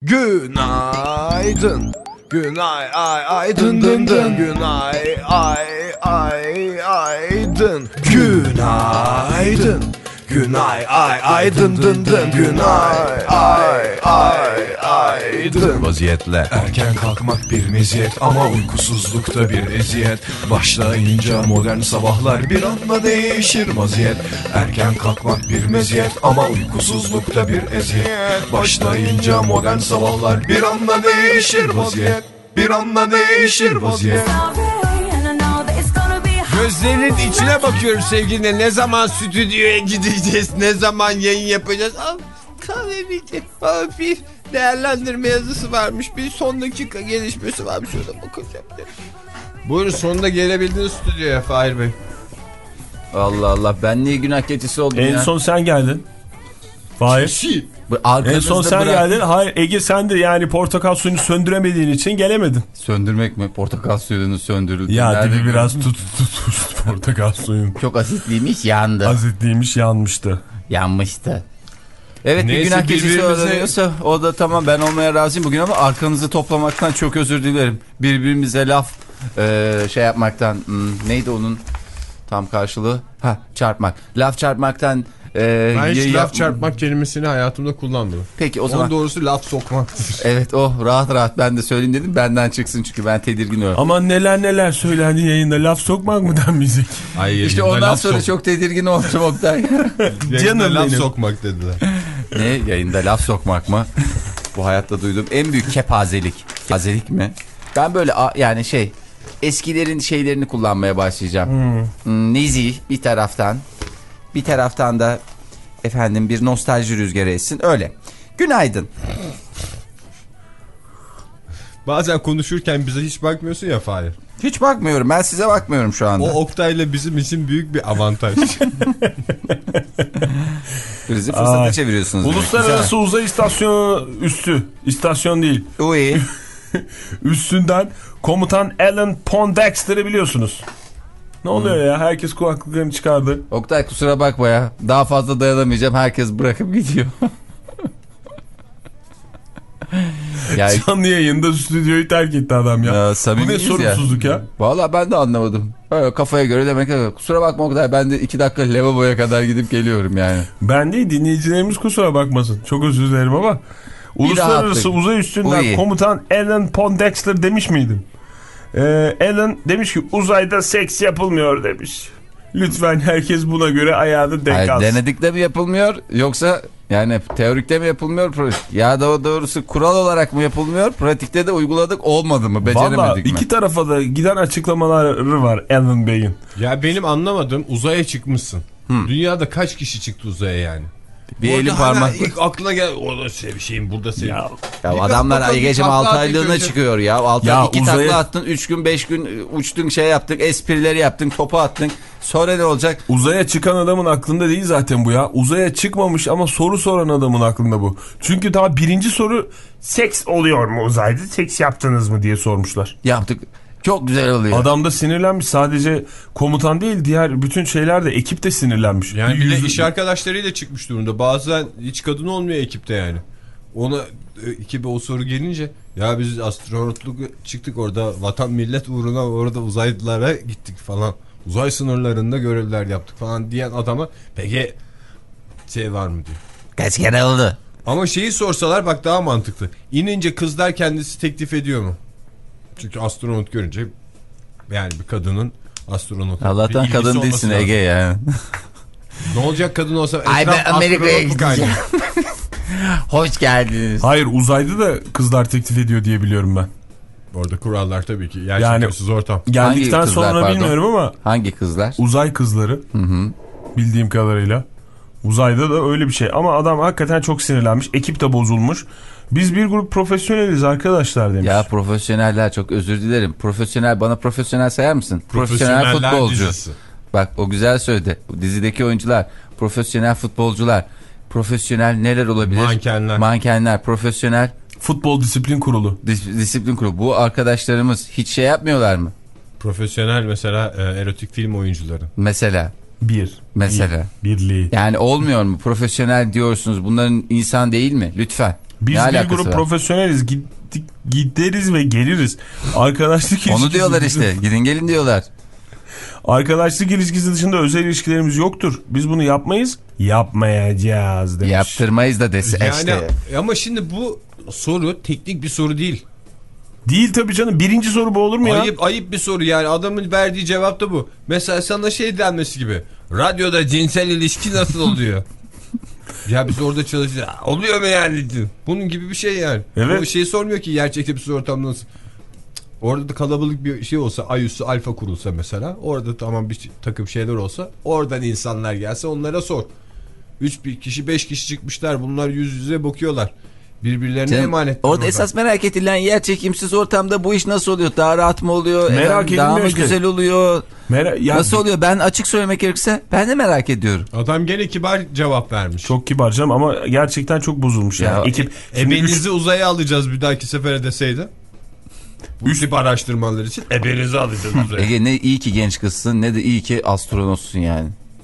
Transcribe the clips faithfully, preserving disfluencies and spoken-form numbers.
Günaydın. Günay ay ay dın dın dın. Günay ay ay ay dın. Günaydın. Günay ay ay dın dın dın. Günay ay ay ay dın. Vaziyetle erken kalkmak bir meziyet ama uykusuzlukta bir eziyet. Başlayınca modern sabahlar bir anda değişir vaziyet. Erken kalkmak bir meziyet ama uykusuzlukta bir eziyet. Başlayınca modern sabahlar bir anda değişir vaziyet. Bir anda değişir vaziyet. Gözlerinin içine bakıyorum sevgiline. Ne zaman stüdyoya gideceğiz? Ne zaman yayın yapacağız? Al, kahvemici. Al, bir değerlendirme yazısı varmış. Bir son dakika gelişmesi varmış. Şurada bakacağım. Buyurun, sonunda gelebildiniz stüdyoya Fahir Bey. Allah Allah, ben niye günah keçisi oldum en ya? En son sen geldin. Fahir. En son sen bırak... geldin. Hayır Ege, sen de yani portakal suyunu söndüremediğin için gelemedin. Söndürmek mi? Portakal suyunu söndürüldü. Ya Nerede dibi biraz tut tut portakal suyun. Çok asitliymiş, yandı. Asitliymiş, yanmıştı. Yanmıştı. Evet, neyse, bir günah keçisi birbirimize... oluyorsa o da tamam, ben olmaya razıyım bugün ama arkanızı toplamaktan çok özür dilerim. Birbirimize laf e, şey yapmaktan, hmm, neydi onun tam karşılığı? Ha, çarpmak. Laf çarpmaktan. Ee, ben hiç laf yap... çarpmak kelimesini hayatımda kullanmadım. Peki o zaman. Onun doğrusu laf sokmaktır. Evet, o oh, rahat rahat ben de söyleyeyim dedim, benden çıksın çünkü ben tedirgin oluyorum. Ama neler neler söylendi yayında, laf sokmak mı denmeyecek? Ay, işte ondan sonra sok... çok tedirgin oldum Oktay. Canım laf sokmak dediler. Ne, yayında laf sokmak mı? Bu hayatta duyduğum en büyük kepazelik. Kepazelik mi? Ben böyle yani şey, eskilerin şeylerini kullanmaya başlayacağım. Hmm. Hmm, nezih bir taraftan. Bir taraftan da efendim bir nostalji rüzgarı essin. Öyle. Günaydın. Bazen konuşurken bize hiç bakmıyorsun ya Fahir. Hiç bakmıyorum. Ben size bakmıyorum şu anda. O Oktay'la bizim için büyük bir avantaj. Bizi fırsata çeviriyorsunuz. Uluslararası Uzay İstasyonu üstü. İstasyon değil. Uy. Üstünden komutan Alan Pondexter'ı biliyorsunuz. Ne oluyor hmm. ya? Herkes kulaklıklarını çıkardı. Oktay kusura bakma ya. Daha fazla dayanamayacağım. Herkes bırakıp gidiyor. Yani... Canlı yayında stüdyoyu terk etti adam ya. ya Bu ne sorumsuzluk ya? ya? Vallahi ben de anlamadım. Öyle kafaya göre demek ki. Kusura bakma Oktay, ben de iki dakika lavaboya kadar gidip geliyorum yani. Ben değil, dinleyicilerimiz kusura bakmasın. Çok özür dilerim ama. Bir Uluslararası rahatlık. Uzay üstünden Uy. komutan Alan Pondexter demiş miydim? Ee, Alan demiş ki uzayda seks yapılmıyor demiş. Lütfen herkes buna göre ayağını denk alsın. Denedikte mi yapılmıyor yoksa yani teorikte mi yapılmıyor? Ya da doğrusu kural olarak mı yapılmıyor? Pratikte de uyguladık, olmadı mı? Beceremedik Vallahi mi? Valla iki tarafa da giden açıklamaları var Alan Bey'in. Ya benim anlamadığım, uzaya çıkmışsın. Hmm. Dünyada kaç kişi çıktı uzaya yani? Bir elin parmak. İlk aklına gel. Orada sevişeyim, burada sevişeyim. Ya, ya adamlar ay gece altı aylığına çıkıyor ya. altı ya iki uzaya... takla attın, üç gün beş gün uçtun, şey yaptın, esprileri yaptın, topu attın. Sonra ne olacak? Uzaya çıkan adamın aklında değil zaten bu ya. Uzaya çıkmamış ama soru soran adamın aklında bu. Çünkü daha birinci soru, seks oluyor mu uzayda? Seks yaptınız mı diye sormuşlar. Yaptık. Çok güzel oluyor. Adam da sinirlenmiş. Sadece komutan değil, diğer bütün şeyler de, ekip de sinirlenmiş. Yani bir de iş arkadaşlarıyla çıkmış durumda. Bazen hiç kadın olmuyor ekipte yani. Ona ekibe o soru gelince, ya biz astronotluk çıktık orada, vatan millet uğruna orada uzaylılara gittik falan. Uzay sınırlarında görevler yaptık falan diyen adama peki şey var mı diyor. Kaç kere oldu? Ama şeyi sorsalar bak daha mantıklı. İnince kızlar kendisi teklif ediyor mu? Çünkü astronot görünce yani bir kadının astronot. Allah'tan kadın değilsin Ege ya. Ne olacak kadın olsa? Ay ben Amerika'ya gideceğim. Hoş geldiniz. Hayır, uzayda da kızlar teklif ediyor diye biliyorum ben. Orada kurallar tabii ki. Gerçekçisiz yani, ortam. Geldikten sonra pardon? Bilmiyorum ama. Hangi kızlar? Uzay kızları. Hı hı. Bildiğim kadarıyla. Uzayda da öyle bir şey. Ama adam hakikaten çok sinirlenmiş. Ekip de bozulmuş. Biz bir grup profesyoneliz arkadaşlar demiş. Ya profesyoneller, çok özür dilerim. Profesyonel, bana profesyonel sayar mısın? Profesyonel futbolcu. Dizisi. Bak o güzel söyledi. Dizideki oyuncular, profesyonel futbolcular, profesyonel neler olabilir? Mankenler. Mankenler, profesyonel. Futbol Disiplin Kurulu. Dis disiplin Kurulu. Bu arkadaşlarımız hiç şey yapmıyorlar mı? Profesyonel mesela e, erotik film oyuncuları. Mesela. Bir. Mesela. Bir, birliği. Yani olmuyor mu? Profesyonel diyorsunuz. Bunların insan değil mi? Lütfen. Biz Ne bir alakası grup var? profesyoneliz. Gittik, gideriz ve geliriz. Arkadaşlık ilişkisi. Onu diyorlar işte. Gidin gelin diyorlar. Arkadaşlık ilişkisi dışında özel ilişkilerimiz yoktur. Biz bunu yapmayız. Yapmayacağız demiş. Yaptırmayız da dese Yani işte. ama şimdi bu soru teknik bir soru değil. Değil tabii canım. Birinci soru bu olur mu ya? Ayıp ayıp bir soru yani. Adamın verdiği cevap da bu. Mesela sana şey denmesi gibi. Radyoda cinsel ilişki nasıl oluyor? Ya biz orada çalışıyoruz. Oluyor mu yani? Bunun gibi bir şey yani. Evet. O şeyi sormuyor ki gerçekte bir ortamda nasıl. Orada da kalabalık bir şey olsa, ayüsü alfa kurulsa mesela, orada tamam bir takım şeyler olsa, oradan insanlar gelse onlara sor. üç bir kişi beş kişi çıkmışlar, bunlar yüz yüze bakıyorlar. Birbirlerine Canım, emanet. orada esas merak edilen yer çekimsiz ortamda bu iş nasıl oluyor? Daha rahat mı oluyor? Merak Efendim, daha edilmiyor mı işte. güzel oluyor? Mera ya, Nasıl oluyor? Ben açık söylemek gerekirse ben de merak ediyorum. Adam gene kibar cevap vermiş. Çok kibar canım ama gerçekten çok bozulmuş yani. Ya, Ekip, e, ebenizi üç... uzaya alacağız bir dahaki sefere deseydi. Bu Üç... tip araştırmalar için ebenizi alacağız uzaya. Ege ne iyi ki genç kızsın ne de iyi ki astronotsun yani.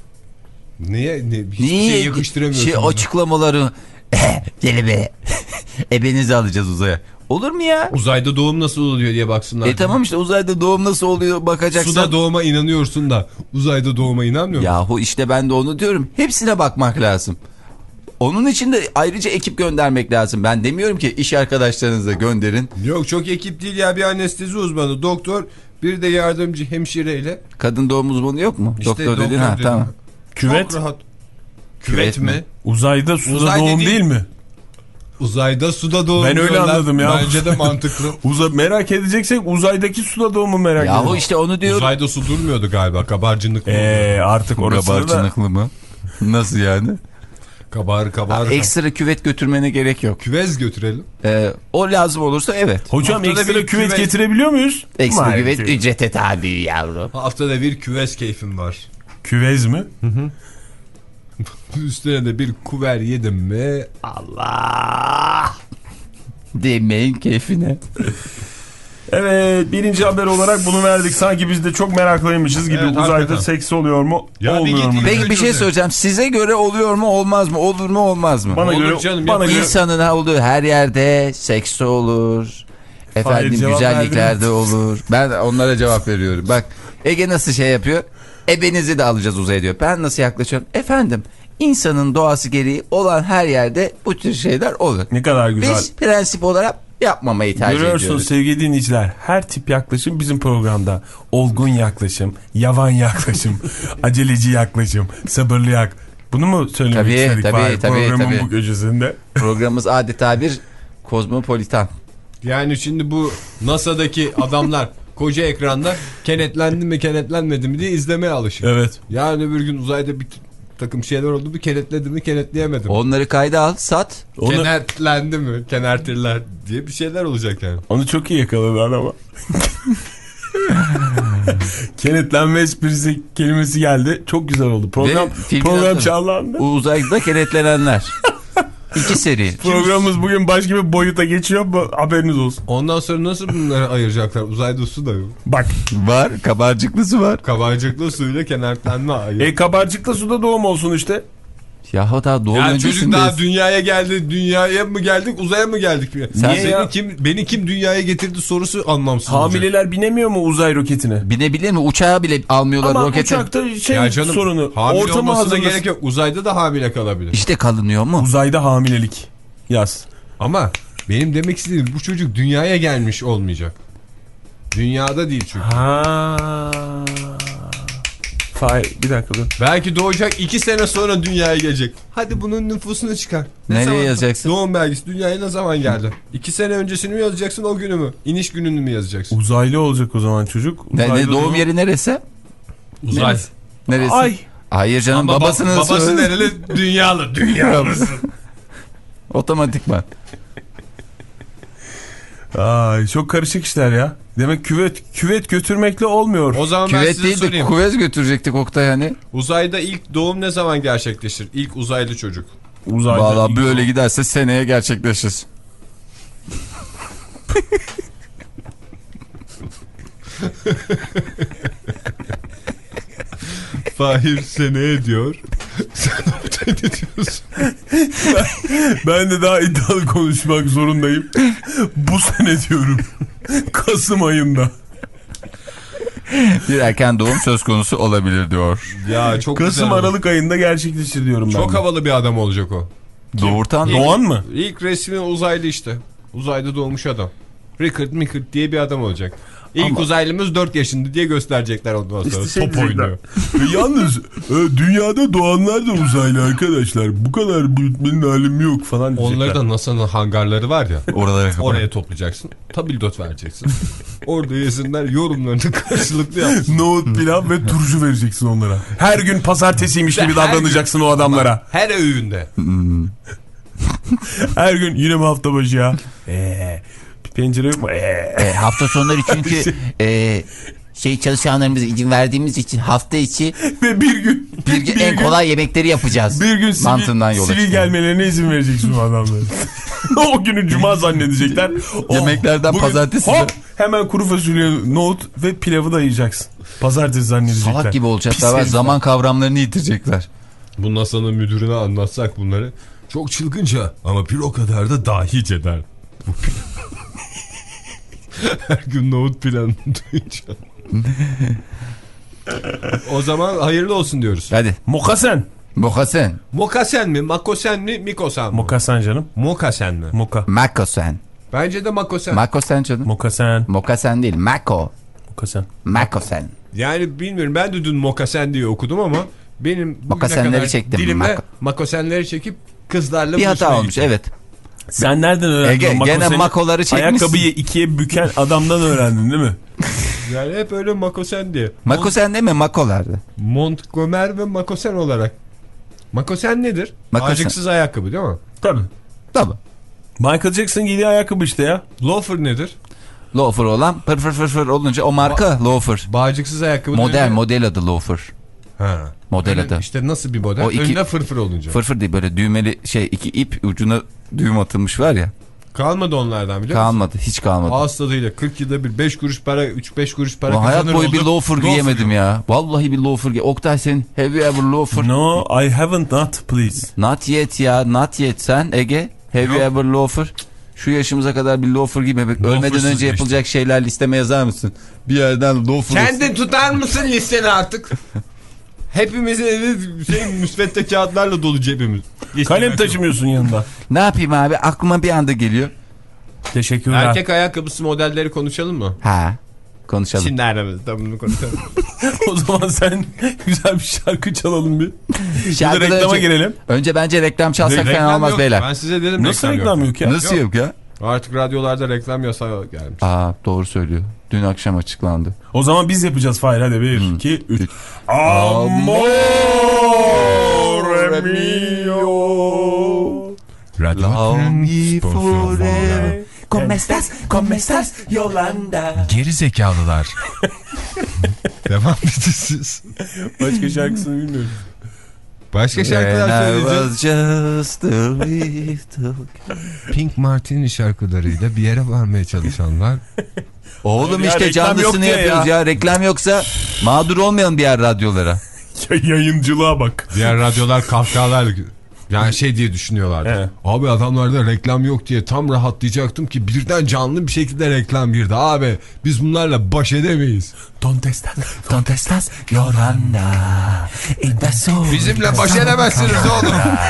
Niye? Ne, hiçbir Niye şey yakıştıramıyorsun. şey bana. açıklamaları deli be ebenizi alacağız uzaya. Olur mu ya? Uzayda doğum nasıl oluyor diye baksınlar. E tamam işte uzayda doğum nasıl oluyor bakacaksın. Suda doğuma inanıyorsun da uzayda doğuma inanmıyor musun? Yahu işte ben de onu diyorum. Hepsine bakmak lazım. Onun için de ayrıca ekip göndermek lazım. Ben demiyorum ki iş arkadaşlarınızı gönderin. Yok çok ekip değil ya, bir anestezi uzmanı, doktor, bir de yardımcı hemşireyle. Kadın doğum uzmanı yok mu? İşte doktor dedin ha dedim. tamam. Küvet. Çok rahat. Küvet, Küvet mi? mi? Uzayda suda Uzay doğum dediğin- değil mi? Uzayda suda doğum Ben öyle diyorlar. anladım ya. Bence de mantıklı. Uza merak edeceksek uzaydaki suda doğumu merak ediyorum. Yahu işte onu diyorum. Uzayda su durmuyordu galiba, kabarcınlık mı? Eee artık orası da. Kabarcınıklı mı? Nasıl yani? Kabar kabar. Ekstra küvet götürmene gerek yok. Küvez götürelim. Ee, o lazım olursa evet. Hocam Haftada ekstra bir küvet küvet- getirebiliyor muyuz? Ekstra Maalesef. küvet ücrete tabi yavrum. Haftada bir küvez keyfim var. Küvez mi? Üstüne de bir kuver yedim mi? Allah. Demeyin keyfine. Evet, birinci haber olarak bunu verdik. Sanki biz de çok meraklıymışız gibi. Evet, Uzayda hakikaten. seks oluyor mu? Ya bir olmuyor git- mu? Peki bir şey soracağım. Size göre oluyor mu olmaz mı? Olur mu olmaz mı? Bana Olur göre, canım, bana yapma. göre İnsanın ha olduğu her yerde seks olur. Efendim cevap güzelliklerde olur. Ben onlara cevap veriyorum. Bak Ege nasıl şey yapıyor? Ebenizi de alacağız uzaya diyor. Ben nasıl yaklaşıyorum? Efendim insanın doğası gereği olan her yerde bu tür şeyler olur. ne kadar güzel. Biz prensip olarak yapmamayı tercih Görüyorsunuz ediyoruz. sevgili dinleyiciler, her tip yaklaşım bizim programda. Olgun yaklaşım, yavan yaklaşım, aceleci yaklaşım, sabırlı yak. Bunu mu söylemek Tabii, istedik tabii, Fahir, tabii, programın tabii. bu köşesinde? Programımız adeta bir kozmopolitan. Yani şimdi bu NASA'daki adamlar koca ekranda kenetlendi mi kenetlenmedi mi diye izlemeye alışık. Evet. Yani öbür gün uzayda bir takım şeyler oldu mu, kenetledi mi kenetleyemedim. Onları kayda al, sat. Onu, Kenetlendi mi kenertirler diye bir şeyler olacak yani. onu çok iyi yakaladılar ama. Kenetlenme esprisi kelimesi geldi. Çok güzel oldu. Program, Ve filmin program adı- çağlandı. Uzayda kenetlenenler. İki seri. Programımız bugün başka bir boyuta geçiyor. Bu, haberiniz olsun. Ondan sonra nasıl bunları ayıracaklar? Uzayda su da yok. Bak. Var, kabarcıklısı var. Kabarcıklı suyla kenetlenme ayır. E kabarcıkla suda doğum olsun işte. Yahu daha doğum Yani çocuk öncesindeyiz. daha dünyaya geldi, dünyaya mı geldik, uzaya mı geldik? Sen Niye ya? Seni kim, beni kim dünyaya getirdi sorusu anlamsız olacak. Hamileler binemiyor mu uzay roketine? Binebilir mi? Uçağa bile almıyorlar Ama roketi. uçakta şey Ya canım, sorunu. hamile Ortamı olmasına hazırlasın. gerek yok. Uzayda da hamile kalabilir. İşte kalınıyor mu? Uzayda hamilelik. Yaz. Ama benim demek istediğim, bu çocuk dünyaya gelmiş olmayacak. Dünyada değil çünkü. Ha. Fay, bir dakika dur. Belki doğacak, iki sene sonra dünyaya gelecek. Hadi bunun nüfusunu çıkar. Ne Nereye zaman- yazacaksın? Doğum belgesi dünyaya ne zaman geldi? İki sene öncesini mi yazacaksın, o günü mü? İniş gününü mü yazacaksın? Uzaylı olacak o zaman çocuk. Ne, Uzayda ne doğum yeri neresi? Uzay. Neresi? Neresi? Ay. Hayır canım, Ama babasının babası soyadı- nereli? Dünyalı. Dünyalısın. Otomatikman. Ay çok karışık işler ya. Demek küvet küvet götürmekle olmuyor. O zaman ben Küvet size değil de sorayım. kuvez götürecektik Oktay hani. Uzayda ilk doğum ne zaman gerçekleşir? İlk uzaylı çocuk. Uzayda. Valla böyle giderse seneye gerçekleşir. Fahir seneye diyor. Sen seyrediyoruz. ben, ben de daha iddialı konuşmak zorundayım. Bu sene diyorum. Kasım ayında. Bir erken doğum söz konusu olabilir diyor. Ya çok Kasım güzel. Aralık ayında gerçekleşir diyorum ben. Çok de. havalı bir adam olacak o. Doğurtan Doğan mı? İlk resmi uzaylı işte. Uzayda doğmuş adam. Rickard Mickard diye bir adam olacak. İlk Ama... uzaylımız dört yaşında diye gösterecekler ondan sonra. İşte şey top oynuyor. Yalnız e, dünyada doğanlar da uzaylı arkadaşlar. Bu kadar büyütmenin alemi yok falan diyecekler. Onları da NASA'nın hangarları var ya. oralara Oraya toplayacaksın. Tabildot vereceksin. Orada yesinler, yorumlarını karşılıklı yapsın. Nohut, pilav ve turşu vereceksin onlara. Her gün pazartesiymiş gibi davranacaksın o adamlara. Her öğünde. Her gün yine mi hafta başı ya? Eee bir pencere yok mu? Eee. E, hafta sonları çünkü e, şey çalışanlarımıza izin verdiğimiz için hafta içi Ve bir gün bir, gün bir en gün, kolay yemekleri yapacağız. Bir gün mantığından sivil, yola sivil çıkıyor. gelmelerine izin vereceksin o adamlara. O günü cuma zannedecekler. Oh, Yemeklerden bugün pazartesi hop, hemen kuru fasulye, nohut ve pilavı da yiyeceksin. Pazartesi zannedecekler. Salak gibi olacaklar var. Zaman kavramlarını yitirecekler. Bu NASA'nın müdürüne anlatsak bunları. Çok çılgınca ama bir o kadar da dahice der. Her gün nohut planını duyacağım. O zaman hayırlı olsun diyoruz. Hadi. Mokasen. Mokasen. Mokasen mi? Makosen mi? Mikosan mı? Mokasen canım. Mokasen mi? Moka. Makosen. Bence de makosen. Makosen canım. Mokasen. Mokasen değil. Mako. Mokasen. Makosen. Yani bilmiyorum, ben de dün mokasen diye okudum ama benim bugüne Mokasenleri kadar çektim. dilimde Mako. makosenleri çekip kızlarla Bir buluşmaya hata olmuş gittim. evet. Sen nereden öğrendin? Ege, o gene makoseni? makoları çekmişsin. Ayakkabıyı ikiye büken adamdan öğrendin değil mi? Yani hep öyle makosen diye. Makosen değil mi? Makolardı. Montgomer ve makosen olarak. Makosen nedir? Makosen. Bağcıksız ayakkabı değil mi? Tabii. Tabii. Michael Jackson giydiği ayakkabı işte ya. Loafer nedir? Loafer olan pır fır fır fır olunca o marka loafer. Bağcıksız ayakkabı. Model dediğinde... model adı loafer. Ha. Model Öyle adı. İşte nasıl bir model? O iki- Önüne fırfır olunca. Fırfır değil böyle düğmeli şey iki ip ucuna düğüm atılmış var ya. Kalmadı onlardan biliyor Kalmadı hiç kalmadı. musun? Ağız tadıyla kırk yılda bir beş kuruş para, üç beş kuruş para Ulan hayat kazanır boyu oldu. bir loafer giyemedim ya. Vallahi bir loafer giy. Oktay senin have you ever loafer? No, I haven't not please. Not yet ya not yet sen Ege. Have you ever loafer? Şu yaşımıza kadar bir loafer giymemek. Ölmeden Loafersız önce işte. yapılacak şeyler listeme yazar mısın? Bir yerden loafer. Kendin tutar mısın listeni artık? Hepimizin evi şey, müsvedde kağıtlarla dolu cebimiz. Kalem taşımıyorsun yanında. Ne yapayım abi aklıma bir anda geliyor. Teşekkürler. Erkek ayakkabısı modelleri konuşalım mı? Ha konuşalım. Şimdi aramızda bunu konuşalım. O zaman sen güzel bir şarkı çalalım bir. Şarkıdan Bir de reklama önce, girelim. önce bence reklam çalsak fena olmaz yok. beyler. Ben size dedim Nasıl reklam, reklam yok. yok ya? Nasıl yok ya? Artık radyolarda reklam yasağı gelmiş. Aa doğru söylüyor. Dün akşam açıklandı. O zaman biz yapacağız Fahir hadi bir, iki, üç. Üç. Amore mio. Love me forever. Come estás, come estás, Yolanda. Geri zekalılar. Devam edin siz. Başka şarkısını bilmiyorum. Başka şarkılar When I söyleyeceğiz. was just a little... Pink Martini şarkılarıyla bir yere varmaya çalışanlar. Oğlum Ya işte reklam yok canlısını diye yapıyoruz ya. ya. Reklam yoksa mağdur olmayalım diğer radyolara. Yayıncılığa bak. Diğer radyolar kahkahalar yani şey diye düşünüyorlardı. Evet. Abi adamlarda reklam yok diye tam rahatlayacaktım ki birden canlı bir şekilde reklam girdi. Abi biz bunlarla baş edemeyiz. Don't estás. Donde estás, Yolanda? In the soul. Bizimle baş edemezsiniz oğlum.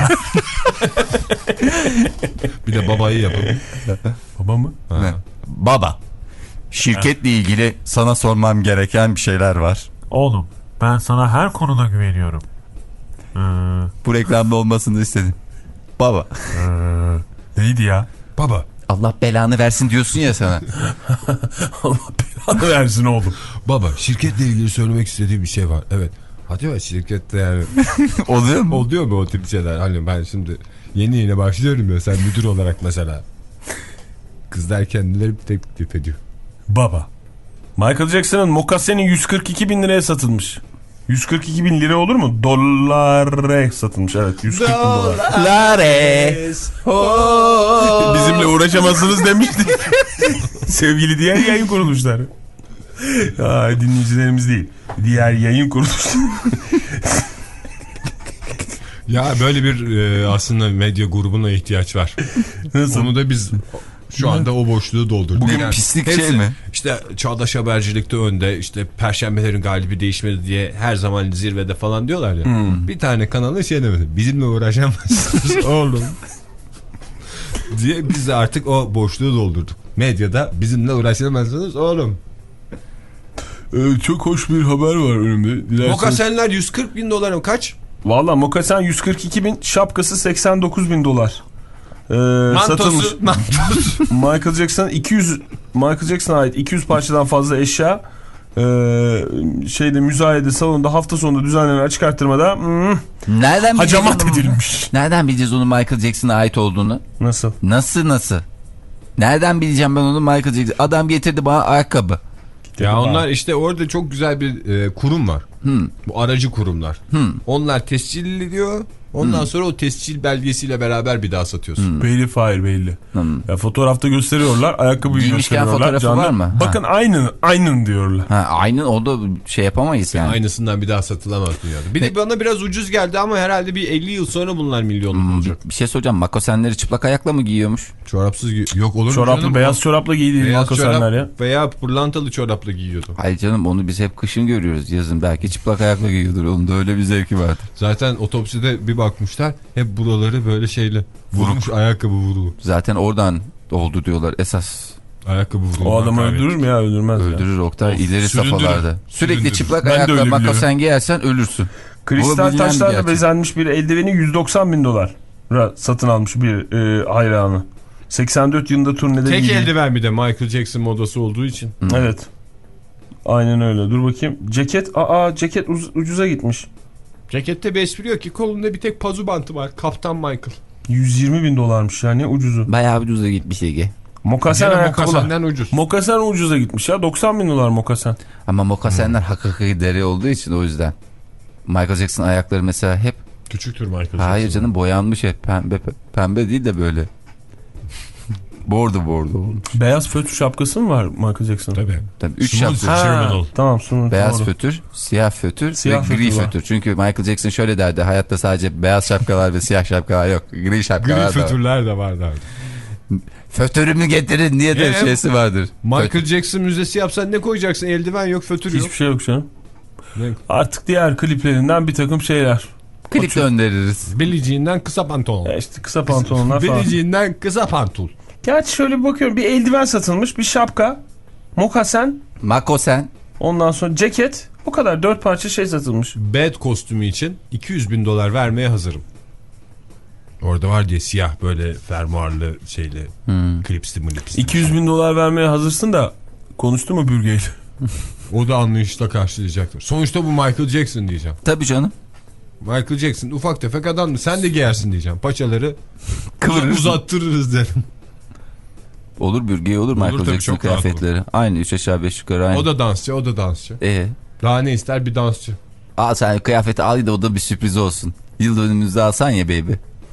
Bir de babayı yapın. Baba mı? Ne? Baba. Şirketle ilgili sana sormam gereken bir şeyler var. Oğlum ben sana her konuda güveniyorum. Ee, Bu reklamda olmasını istedim. Baba. e, neydi ya? Baba. Allah belanı versin diyorsun ya sana. Allah belanı versin oğlum. Baba şirketle ilgili söylemek istediğim bir şey var. Evet. Hadi ya şirkette yani. Oluyor mu? Oluyor mu o tip şeyler? Hani ben şimdi yeni yeni başlıyorum ya, sen müdür olarak mesela. Kızlar kendileri bir teklif ediyor. Baba. Michael Jackson'ın mokaseni yüz kırk iki bin liraya satılmış. yüz kırk iki bin lira olur mu? Dolara satılmış evet. yüz kırk bin dolar. Lares. Bizimle uğraşamazsınız demiştik. Sevgili diğer yayın kuruluşları. Ya, dinleyicilerimiz değil. Diğer yayın kuruluşları. Ya böyle bir e, aslında medya grubuna ihtiyaç var. Nasıl? Onu da biz şu anda o boşluğu doldurduk. Bugün Yani pislik hepsi, şey mi? İşte çağdaş habercilikte önde, işte perşembelerin galibi değişmedi diye her zaman zirvede falan diyorlar ya. Hmm. Bir tane kanalı şey demedi. Bizimle uğraşamazsınız oğlum. diye biz de artık o boşluğu doldurduk. Medyada bizimle uğraşamazsınız oğlum. Ee, çok hoş bir haber var önümde. Dilerseniz... Mokasenler yüz kırk bin dolar mı kaç? Valla mokasen yüz kırk iki bin, şapkası seksen dokuz bin dolar. Ee, Mantosu, satılmış. mantosu. Michael Jackson iki yüz Michael Jackson'a ait iki yüz parçadan fazla eşya e, şeyde müzayede salonunda hafta sonunda düzenlenen açık arttırmada hmm, Nereden hacamat onu? edilmiş. Nereden bileceğiz onun Michael Jackson'a ait olduğunu? Nasıl? Nasıl nasıl? Nereden bileceğim ben onu Michael Jackson? Adam getirdi bana ayakkabı. Ya onlar işte orada çok güzel bir e, kurum var. Hmm. Bu aracı kurumlar. Hmm. Onlar tescil ediyor. Ondan hmm. sonra o tescil belgesiyle beraber bir daha satıyorsun. Hmm. Belli Fahir belli. Hmm. Ya fotoğrafta gösteriyorlar, ayakkabıyı giymişken gösteriyorlar. fotoğrafı Canlı. var mı? Bakın ha. aynen aynen diyorlar. Ha, aynen o da şey yapamayız yani. Aynısından bir daha satılamaz dünyada. Bir de bana biraz ucuz geldi ama herhalde bir elli yıl sonra bunlar milyonluk hmm. olacak. Bir şey soracağım. Makosenleri çıplak ayakla mı giyiyormuş? Çorapsız giyiyor. Yok olur mu Çoraplı, canım? beyaz çorapla giydiği makosenler ya. Veya pırlantalı çorapla giyiyordu. Hayır canım, onu biz hep kışın görüyoruz. Yazın belki çıplak ayakla giyiyordur. Onun da öyle bir zevki vardır. Zaten otopside bir bakmışlar. Hep buraları böyle şeyle vurmuş, ayakkabı vurulu. Zaten oradan oldu diyorlar esas. Ayakkabı vurulu. O adamı öldürür mü ya? Öldürmez Öldürür ya. Oktay. Of, ileri süründürür. safhalarda. Sürekli Süründürür. çıplak Ben ayakla makosen giyersen ölürsün. Kristal taşlarla bezenmiş bir eldiveni yüz doksan bin dolar satın almış bir e, hayranı. seksen dört yılında turnede Tek giydi. eldiven bir de Michael Jackson modası olduğu için. Hmm. Evet. Aynen öyle. Dur bakayım. Ceket. Aa ceket ucuza gitmiş. Cekette bir espri yok ki, kolunda bir tek pazu bantı var. Kaptan Michael. yüz yirmi bin dolarmış yani ucuzu. Bayağı bir ucuza gitmiş Ege. Mokasen ayakkabılar. Mokasenden ucuz. Mokasen ucuza gitmiş ya. doksan bin dolar mokasen. Ama mokasenler hmm. hakiki deri olduğu için o yüzden. Michael Jackson ayakları mesela hep. Küçüktür Michael Jackson. Hayır canım, boyanmış hep. Pembe, pembe değil de böyle. Bordo bordo olmuş. Beyaz fötr şapkası mı var Michael Jackson? Tabii. Tabii üç şapka. Ha, tamam sunum. Beyaz doğru. fötür, siyah fötür siyah ve gri fötür, fötür. Çünkü Michael Jackson şöyle derdi. Hayatta sadece beyaz şapkalar ve siyah şapkalar yok. Gri şapkalar Gri da fötürler de var derdi. Fötürümü getirin diye de Ee, şeysi vardır. Michael Fötür. Jackson müzesi yapsan ne koyacaksın? Eldiven yok, fötür yok. Hiçbir şey yok canım. Ne? Artık diğer kliplerinden bir takım şeyler. Klip göndeririz. Billie Jean'den kısa pantolon. Ya işte kısa pantolonlar falan. Billie Jean'den kısa pantul. Gerçi şöyle bir bakıyorum. Bir eldiven satılmış. Bir şapka. Mokasen. Makosen. Ondan sonra ceket. O kadar. Dört parça şey satılmış. Bad kostümü için iki yüz bin dolar vermeye hazırım. Orada var diye siyah böyle fermuarlı şeyle hmm. klipsli mlipsli. iki yüz bin dolar vermeye hazırsın da konuştu mu bürgeyle? O da anlayışla karşılayacaktır. Sonuçta bu Michael Jackson diyeceğim. Tabii canım. Michael Jackson ufak tefek adamdı. Sen de giyersin diyeceğim. Paçaları kıvırırız, uzattırırız derim. Olur, bürgeye olur, olur Michael Jackson kıyafetleri. Aynı üç aşağı beş yukarı aynı. O da dansçı, o da dansçı. Ee? Daha ne ister bir dansçı. Al sen kıyafeti, al da o da bir sürpriz olsun. Yıl dönümümüzde alsan ya baby.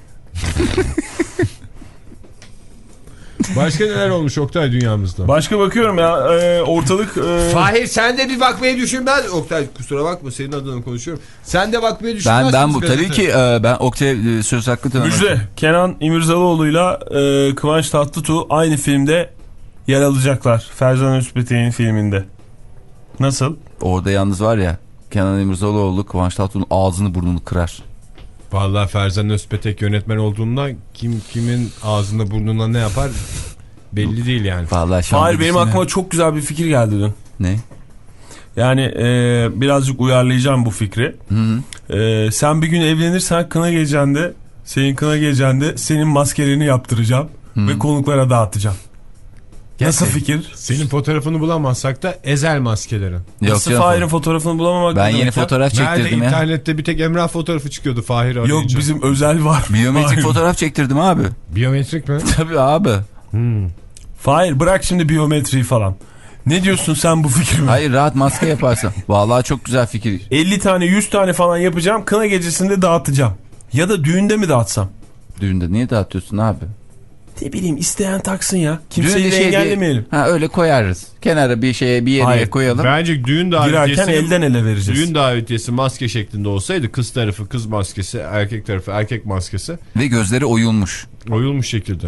Başka neler olmuş Oktay dünyamızda? Başka bakıyorum ya e, ortalık... E... Fahir sen de bir bakmayı düşünmez. Oktay kusura bakma, senin adına konuşuyorum. Sen de bakmayı düşünmezsin. Ben ben bu tabii ki e, ben Oktay e, söz hakkı tanımak. Müjde. Kenan İmirzalıoğlu'yla e, Kıvanç Tatlıtuğ aynı filmde yer alacaklar. Ferzan Özpetek'in filminde. Nasıl? Orada yalnız var ya, Kenan İmirzalıoğlu Kıvanç Tatlıtuğ'un ağzını burnunu kırar. Vallahi Ferzan Özpetek yönetmen olduğundan kim kimin ağzına burnuna ne yapar belli değil yani. Vallahi Hayır, benim aklıma çok güzel bir fikir geldi dün. Ne? Yani e, birazcık uyarlayacağım bu fikri. Hı hı. E, sen bir gün evlenirsen kına gecende, senin kına gecende senin maskelerini yaptıracağım hı. ve konuklara dağıtacağım. Nasıl fikir? Senin fotoğrafını bulamazsak da Ezel maskeleri. Nasıl Fahir'in fotoğrafını bulamamak? Ben yeni fotoğraf ya? çektirdim Nerede? ya. İnternette bir tek Emrah fotoğrafı çıkıyordu Fahir arayınca. Yok, bizim özel var. Biyometrik Fahir. fotoğraf çektirdim abi. Biyometrik mi? Tabii abi. Hmm. Fahir bırak şimdi biyometriyi falan. Ne diyorsun sen bu fikrime? Hayır, rahat maske yaparsın. Vallahi çok güzel fikir. elli tane yüz tane falan yapacağım. Kına gecesinde dağıtacağım. Ya da düğünde mi dağıtsam? Düğünde niye dağıtıyorsun abi? Ne bileyim isteyen taksın ya. Kimseyi Düğünde de şey engellemeyelim. Diye, ha öyle koyarız. Kenara bir şeye bir yere Hayır, koyalım. Bence düğün davetiyesi girerken elden ele vereceğiz. Düğün davetiyesi maske şeklinde olsaydı kız tarafı kız maskesi, erkek tarafı erkek maskesi. Ve gözleri oyulmuş. Oyulmuş şekilde.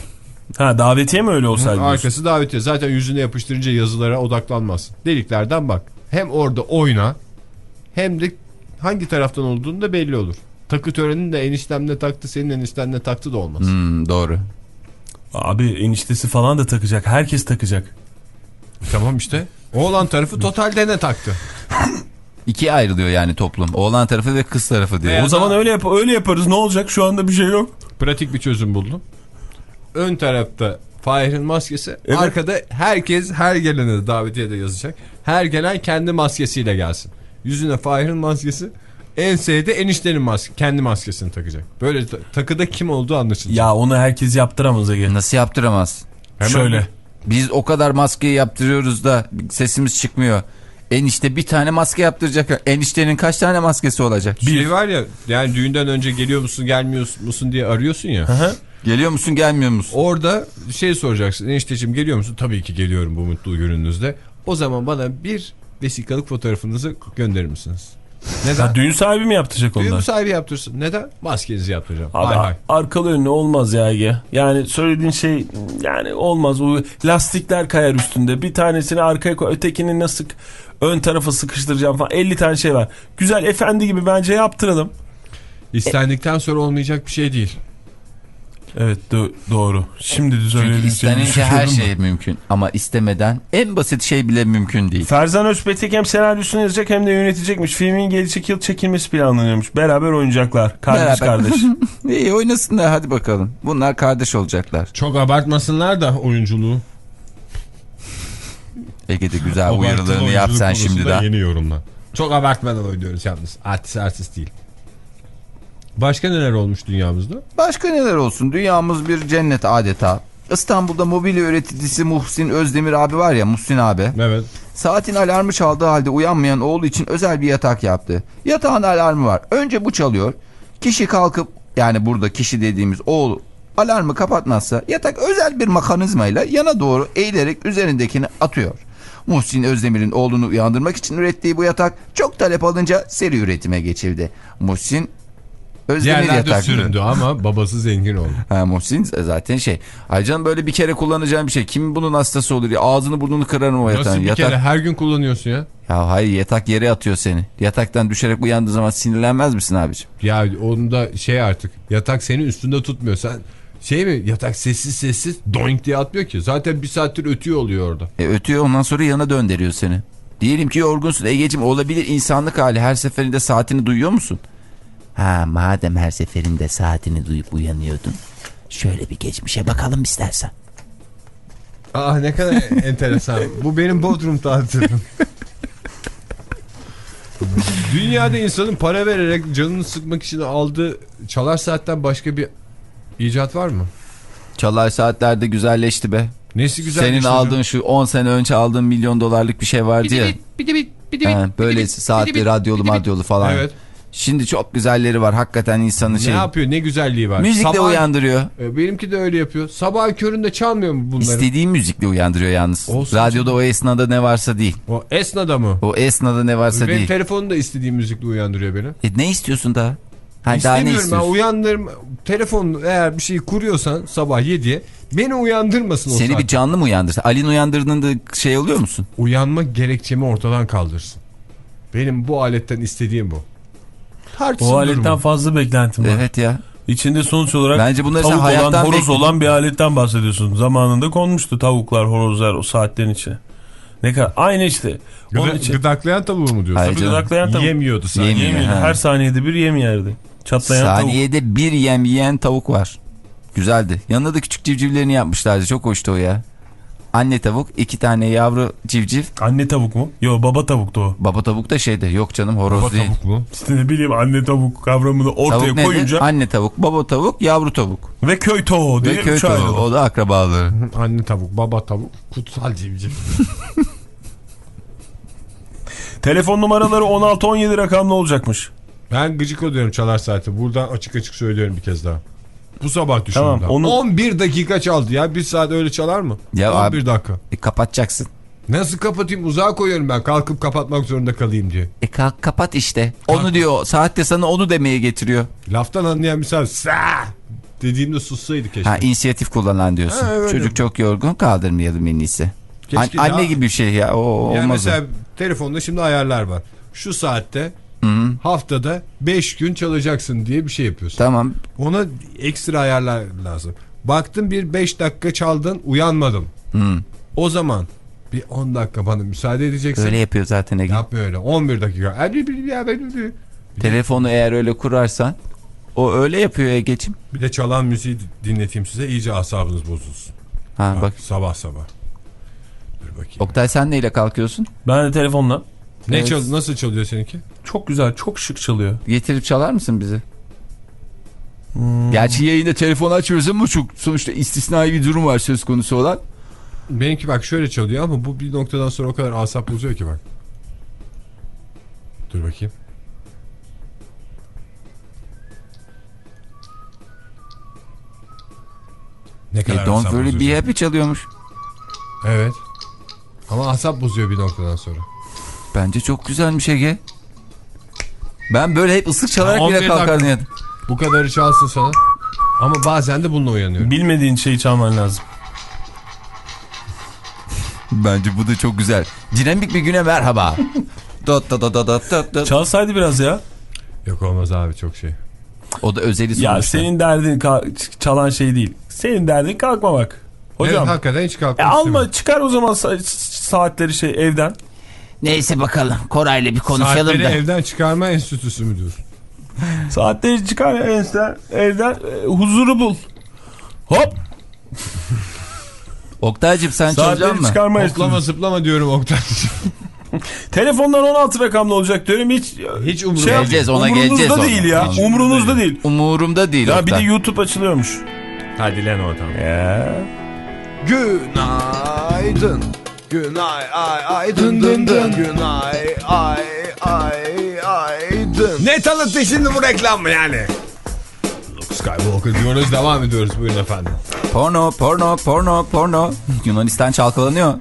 Ha davetiye mi öyle olsaydı? Arkası davetiye. Zaten yüzüne yapıştırınca yazılara odaklanmazsın. Deliklerden bak. Hem orada oyna hem de hangi taraftan olduğunu da belli olur. Takı töreninin de eniştem ne taktı senin enişten ne taktı da olmaz. Hmm, doğru. Abi eniştesi falan da takacak. Herkes takacak. Tamam işte. Oğlan tarafı totalde ne taktı? İkiye ayrılıyor yani toplum. Oğlan tarafı ve kız tarafı diye. Evet. O zaman öyle yap öyle yaparız. Ne olacak? Şu anda bir şey yok. Pratik bir çözüm buldum. Ön tarafta Fahir'in maskesi. Evet. Arkada herkes her gelene davetiye de yazacak. Her gelen kendi maskesiyle gelsin. Yüzüne Fahir'in maskesi. Enseye de eniştenin maske, kendi maskesini takacak. Böyle ta takıda kim olduğu anlaşılacak. Ya onu herkes yaptıramaz Ege. Nasıl yaptıramaz? Hemen Şöyle. Biz o kadar maskeyi yaptırıyoruz da sesimiz çıkmıyor. Enişte bir tane maske yaptıracak. Eniştenin kaç tane maskesi olacak? Bir şey var ya, yani düğünden önce geliyor musun gelmiyor musun diye arıyorsun ya. Hı hı. Geliyor musun gelmiyor musun? Orada şey soracaksın. Enişteciğim geliyor musun? Tabii ki geliyorum bu mutlu gününüzde. O zaman bana bir vesikalık fotoğrafınızı gönderir misiniz? Neden? Ya düğün sahibi mi yaptıracak Düğün onlar? sahibi yaptırsın. Neden? Maskenizi yaptıracağım. Abi Hay hay. arkalı önlü olmaz ya Ege. Yani söylediğin şey yani olmaz. O lastikler kayar üstünde. Bir tanesini arkaya koy, ötekini nasıl ön tarafa sıkıştıracağım falan. elli tane şey var. Güzel efendi gibi bence yaptıralım. İstendikten sonra olmayacak bir şey değil. Evet do- doğru. Şimdi de Çünkü söylediğin şeyi istenince her düşünüyorum şey mümkün. Ama istemeden en basit şey bile mümkün değil. Ferzan Özpetek hem senaryosunu yazacak hem de yönetecekmiş. Filmin gelecek yıl çekilmesi planlanıyormuş. Beraber oynayacaklar. Kardeş Beraber. kardeş. İyi oynasınlar hadi bakalım. Bunlar kardeş olacaklar. Çok abartmasınlar da oyunculuğu. Ege'de güzel uyarılarını yap sen şimdiden. Yeni yorumlar. Çok abartmadan oynuyoruz yalnız. Artist artist değil. Başka neler olmuş dünyamızda? Başka neler olsun? Dünyamız bir cennet adeta. İstanbul'da mobilya üreticisi Muhsin Özdemir abi var ya, Muhsin abi. Evet. Saatin alarmı çaldığı halde uyanmayan oğlu için özel bir yatak yaptı. Yatağın alarmı var. Önce bu çalıyor. Kişi kalkıp, yani burada kişi dediğimiz oğlu, alarmı kapatmazsa yatak özel bir mekanizmayla yana doğru eğilerek üzerindekini atıyor. Muhsin Özdemir'in oğlunu uyandırmak için ürettiği bu yatak çok talep alınca seri üretime geçildi. Muhsin Özdemir Yerlerde yatakları. süründü ama babası zengin oldu. Ha, Muhsin zaten şey. Aycan böyle bir kere kullanacağım bir şey. Kim bunun hastası olur ya? Ağzını burnunu kırarım o yatağın. Nasıl bir Yatak... kere her gün kullanıyorsun ya? Ya hayır, yatak yere atıyor seni. Yataktan düşerek uyandığı zaman sinirlenmez misin abiciğim? Ya onda şey artık yatak seni üstünde tutmuyor. Sen şey mi, yatak sessiz sessiz doink diye atmıyor ki. Zaten bir saattir ötüyor oluyor orada. E, ötüyor, ondan sonra yana döndürüyor seni. Diyelim ki yorgunsun Egeciğim, olabilir, insanlık hali, her seferinde saatini duyuyor musun? Ha, madem her seferinde saatini duyup uyanıyordun, şöyle bir geçmişe bakalım istersen. Ah ne kadar enteresan. Bu benim Bodrum tatilim. Dünyada insanın para vererek canını sıkmak için aldığı çalar saatten başka bir icat var mı? Çalar saatler de güzelleşti be. Nesi güzel. Senin aldığın şu on sene önce aldığın milyon dolarlık bir şey vardı ya. Ha, böyle saatli, radyolu madyolu falan. Evet. Şimdi çok güzelleri var hakikaten, insanın şey. Ne yapıyor, ne güzelliği var. Müzikle Sabah, uyandırıyor. e, benimki de öyle yapıyor. Sabahın köründe çalmıyor mu bunları? İstediğin müzikle uyandırıyor yalnız. Olsun Radyoda canım. o esnada ne varsa değil. O esnada mı? O esnada ne varsa Benim değil. telefonum da istediğim müzikle uyandırıyor beni. E, ne istiyorsun daha? Ha, daha ne İstemiyorum ben, istiyorsun? uyandırma. Telefonun eğer bir şeyi kuruyorsan sabah yediye beni uyandırmasın o Seni saat. bir canlı mı uyandırsın? Ali'nin uyandırdığında şey oluyor musun? Uyanma gerekçemi ortadan kaldırsın. Benim bu aletten istediğim bu. Tartışın O aletten durumu. fazla beklentim var. Evet ya. İçinde sonuç olarak Bence bunları sen tavuk olan, hayattan horoz bekle- olan bir aletten bahsediyorsun. Zamanında konmuştu tavuklar, horozlar o saatlerin içine. Ne kadar aynı işte. Onun Gıda, için gıdaklayan tavuğu mu diyorsun? Hayır canım. gıdaklayan tavuk. Yemiyordu sen. Yemiyor. Yemiyordu. Ha. Her saniyede bir yem yerdi. Çatlayan tavuk. Saniyede bir yem yiyen tavuk var. Güzeldi. Yanında da küçük civcivlerini yapmışlardı. Çok hoştu o ya. Anne tavuk, iki tane yavru civciv. Anne tavuk mu? Yok, baba tavuktu o. Baba tavuk da şeyde. Yok canım, horoz Baba değil. tavuk mu? İşte ne bileyim, anne tavuk kavramını ortaya Tavuk nedir? koyunca Anne tavuk, baba tavuk, yavru tavuk. ve köy tavuğu diye Ve köy üç tavuğu. ayrıldı. O da akrabaları. Anne tavuk, baba tavuk, kutsal civciv. Telefon numaraları on altı on yedi rakamlı olacakmış. Ben gıcık oluyorum çalar saati. Buradan açık açık söylüyorum bir kez daha. Bu sabah düşündüm. Tamam, onu... on bir dakika çaldı ya. Bir saat öyle çalar mı? Ya on bir abi, dakika. E, kapatacaksın. Nasıl kapatayım? Uzağa koyuyorum ben. Kalkıp kapatmak zorunda kalayım diye. E kalk kapat işte. Onu diyor. Saatte sana onu demeye getiriyor. Laftan anlayan misal sa dediğimde sussaydı keşke. Ha, inisiyatif kullanan diyorsun. Ha, evet. Çocuk çok yorgun, kaldırmayalım en iyisi. Keşke An- daha... Anne gibi bir şey ya. O, yani olmaz. mesela o. Telefonda şimdi ayarlar var. Şu saatte Hı-hı. haftada beş gün çalacaksın diye bir şey yapıyorsun. Tamam. Ona ekstra ayarlar lazım. Baktın bir beş dakika çaldın, uyanmadım. Hı. O zaman bir on dakika bana müsaade edeceksin. Öyle yapıyor zaten Ege. Yapma öyle. on bir dakika. Telefonu eğer öyle kurarsan o öyle yapıyor Ege'ciğim. Bir de çalan müziği dinleteyim size. İyice asabınız bozulsun. Ha bak. Bak sabah sabah. Dur bakayım. Oktay sen neyle kalkıyorsun? Ben de telefonla. Ne Evet. çal nasıl çalıyor seninki? Çok güzel, çok şık çalıyor. Getirip çalar mısın bizi? Hmm. Gerçi yayında telefon açıyoruz ama çok sonuçta istisnai bir durum var söz konusu olan. Benimki bak şöyle çalıyor ama bu bir noktadan sonra o kadar asap bozuyor ki bak. Dur bakayım. Ne kadar E, don't asap worry bozuyor. be happy çalıyormuş. Evet. Ama asap bozuyor bir noktadan sonra. Bence çok güzelmiş Ege. Ben böyle hep ıslık çalarak Ya, bile on bir kalkardım. dakika. Bu kadarı çalsın sana. Ama bazen de bununla uyanıyorum. Bilmediğin şeyi çalman lazım. Bence bu da çok güzel. Dinamik bir güne merhaba. Dot dot dot dot dot dot. Çalsaydı biraz ya. Yok olmaz abi çok şey. O da özeli sonuçta. Ya senin derdin ka- çalan şey değil. Senin derdin kalkmamak. Hocam. Evet, hakikaten hiç E kalkmak alma istemiyorum. çıkar o zaman sa- saatleri şey evden. Neyse bakalım. Koray'la bir konuşalım Saatleri da. evden çıkarma enstitüsü müdür? Saatleri çıkar evden, evden e, huzuru bul. Hop. Oktay'cığım sen çalacak Saatleri mısın? çıkarma Hoplama enstitüsü. zıplama diyorum Oktay. Telefondan on altı rakamlı olacak diyorum hiç. Hiç umurumda şey, Geleceğiz, ona umurunuzda geleceğiz ona. değil ya. Hiç Umurunuzda değil. Umurumda değil Ya Oktay. bir de YouTube açılıyormuş. Hadi lan oradan. Ya. Günaydın. Günay ay ay dın dın dın. Günay ay ay ay dın. Ne tanıttı şimdi bu reklam mı yani? Luke Skywalker diyoruz, devam ediyoruz, buyurun efendim. Porno, porno, porno, porno. Yunanistan çalkalanıyor.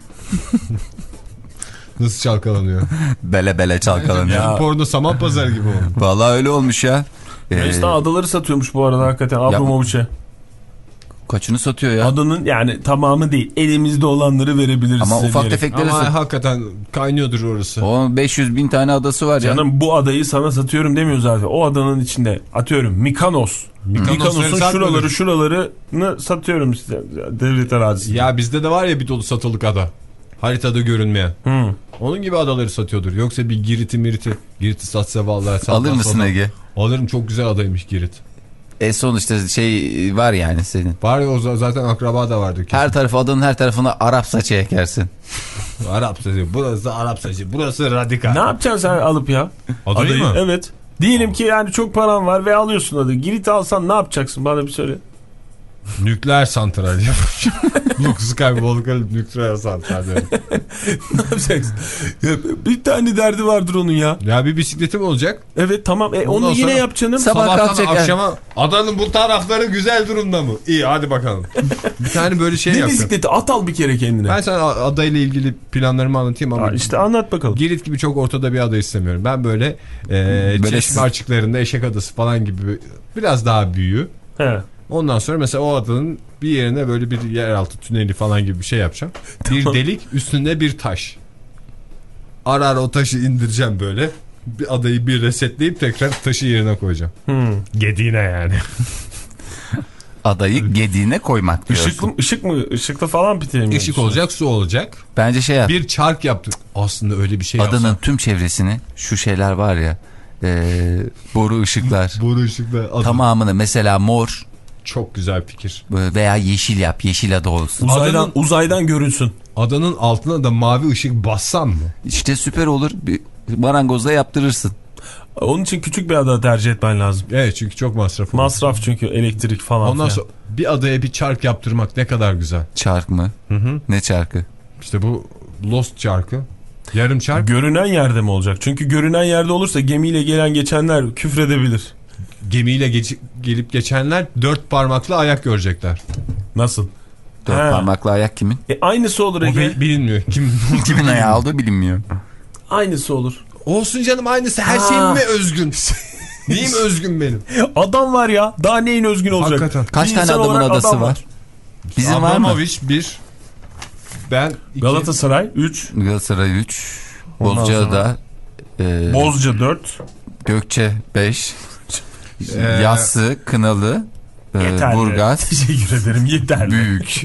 Nasıl çalkalanıyor? Bele bele çalkalanıyor. Ya. Porno saman pazarı gibi oldu. Vallahi öyle olmuş ya. Ee, Yunanistan adaları satıyormuş bu arada hakikaten Abramovich'e. kaçını satıyor ya? Adanın yani tamamı değil. Elimizde olanları verebiliriz. Ama size ufak diyerek. tefekleri Ama sat. hakikaten kaynıyordur orası. O beş yüz bin tane adası var ya. Canım bu adayı sana satıyorum demiyor zaten. O adanın içinde atıyorum Mikanos. Mikanosları Mikanos'un satmıyordur. şuraları şuralarını satıyorum size. Devlet arazisi. Ya bizde de var ya bir dolu satılık ada. Haritada görünmeyen. Hmm. Onun gibi adaları satıyordur. Yoksa bir Girit'i miriti. Girit'i satsa vallahi satmaz. Alır mısın satmaz. Ege? Alırım, çok güzel adaymış Girit. E sonuçta şey var yani senin. Var ya o zaten akraba da vardı. Kesin. Her tarafı adanın her tarafına Arap saçı ekersin. Arap saçı. Burası Arap saçı. Burası radikal. Ne yapacaksın sen alıp ya? Adayı mı? Evet. Diyelim ki yani çok paran var ve alıyorsun adı. Girit alsan ne yapacaksın bana bir söyle. Nükleer santral yapmış. Luke Skywalker nükleer santral. Ne yapacaksın? Ya, bir tane derdi vardır onun ya. Ya bir bisikletim olacak. Evet tamam. E, Ondan onu yine sonra yap canım. Sabah Sabahtan kalkacak yani. akşama adanın bu tarafları güzel durumda mı? İyi hadi bakalım. Bir tane böyle şey Ne yapacağım. bisikleti at al bir kere kendine. Ben sana adayla ilgili planlarımı anlatayım ama Ha, işte anlat bakalım. Girit gibi çok ortada bir ada istemiyorum. Ben böyle, e, Böyle Çeşme siz- açıklarında Eşek Adası falan gibi biraz daha büyüğü. He. Ondan sonra mesela o adanın bir yerine böyle bir yeraltı tüneli falan gibi bir şey yapacağım. Bir delik, üstünde bir taş. Ara ara o taşı indireceğim böyle. Bir adayı bir resetleyip tekrar taşı yerine koyacağım. Hmm. Gediğine yani. Adayı gediğine koymak diyorsun. Işık mı, ışık mı? Işıkta falan bitiremiyor Işık musun? olacak, su olacak. Bence şey yap. Bir çark yaptık. Aslında öyle bir şey Adanın yapsam. tüm çevresini şu şeyler var ya. E, boru ışıklar. Boru ışıkla adı. Tamamını mesela mor Çok güzel fikir. veya yeşil yap. Yeşil ada olsun. Uzaydan, Adanın- uzaydan görünsün. Adanın altına da mavi ışık bassam mı? İşte süper olur. Bir marangozla yaptırırsın. Onun için küçük bir ada tercih etmen lazım. Evet, çünkü çok masraf olur. Masraf çünkü elektrik falan. Ondan filan. sonra bir adaya bir çark yaptırmak ne kadar güzel. Çark mı? Hı hı. Ne çarkı? İşte bu Lost çarkı. Yarım çark. Görünen yerde mi olacak? Çünkü görünen yerde olursa gemiyle gelen geçenler küfredebilir. gemiyle geç, gelip geçenler dört parmaklı ayak görecekler. Nasıl? Dört Ha. parmaklı ayak kimin? E, aynısı olur O Ege. bil- bilinmiyor. Kim, Kimin ayağı olduğu bilinmiyor. Aynısı olur. Olsun canım, aynısı. Her Ha. şeyim mi özgün? Neyim özgün benim? Adam var ya. Daha neyin özgün olacak? Hakikaten. Kaç Bir tane insan adamın olarak adası adam var? Bizim var mı? Abramovich bir. Ben iki. Galatasaray üç. Galatasaray üç. Ondan Bozcaada e, Bozca dört. Gökçe beş. Ee, Yassı, Kınalı, e, Yeterli. Burgaz, Teşekkür ederim, yeterli. Büyük.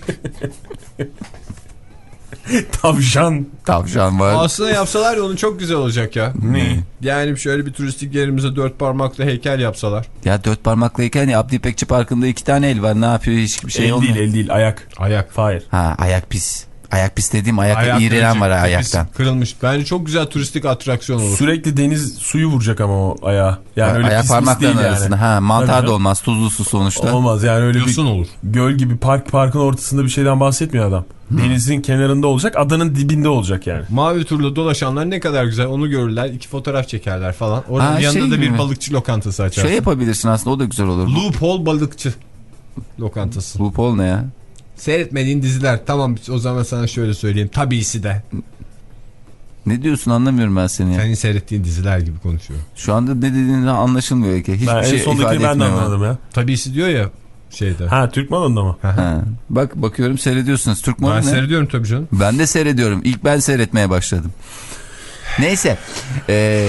Tavşan. Tavşan var. Aslında yapsalar ya onu çok güzel olacak ya. Ne? Yani şöyle bir turistik yerimize dört parmaklı heykel yapsalar. Ya dört parmaklıyken ya Abdi İpekçi Parkı'nda iki tane el var. Ne yapıyor? Hiçbir şey el olmuyor. değil, el değil, ayak. Ayak. Hayır. Ha, ayak pis. Ayak pis dediğim ayak, Ayak iğrenen kırıcı, var pipisi ayaktan. Kırılmış. Bence çok güzel turistik atraksiyon olur. Sürekli deniz suyu vuracak ama o ayağa. Yani öyle ayak pis pis değil parmaklarının yani. arasında. Ha, mantar Tabii da olmaz. Tuzlu su sonuçta. Olmaz yani, öyle Yosun bir olur. göl gibi park parkın ortasında bir şeyden bahsetmiyor adam. Denizin kenarında olacak, adanın dibinde olacak yani. Mavi turla dolaşanlar ne kadar güzel, onu görürler. İki fotoğraf çekerler falan. Oranın Ha, yanında şey da bir gibi. balıkçı lokantası açarsın. Şey yapabilirsin aslında, o da güzel olur. Loophole balıkçı lokantası. Loophole ne ya? Seyretmediğin diziler. Tamam, o zaman sana şöyle söyleyeyim. Tabisi de. Ne diyorsun, anlamıyorum ben seni ya. Senin seyrettiğin diziler gibi konuşuyor. Şu anda ne dediğini anlaşılmıyor ki. Hiçbir Ben şey en sondakini ifade ben de etmiyor. anladım ya. Tabisi diyor ya şeyde. Ha, Türk malında mı? Ha. Bak bakıyorum seyrediyorsunuz. Türk malı Ben ne? seyrediyorum tabii canım. Ben de seyrediyorum. İlk ben seyretmeye başladım. Neyse. Ee,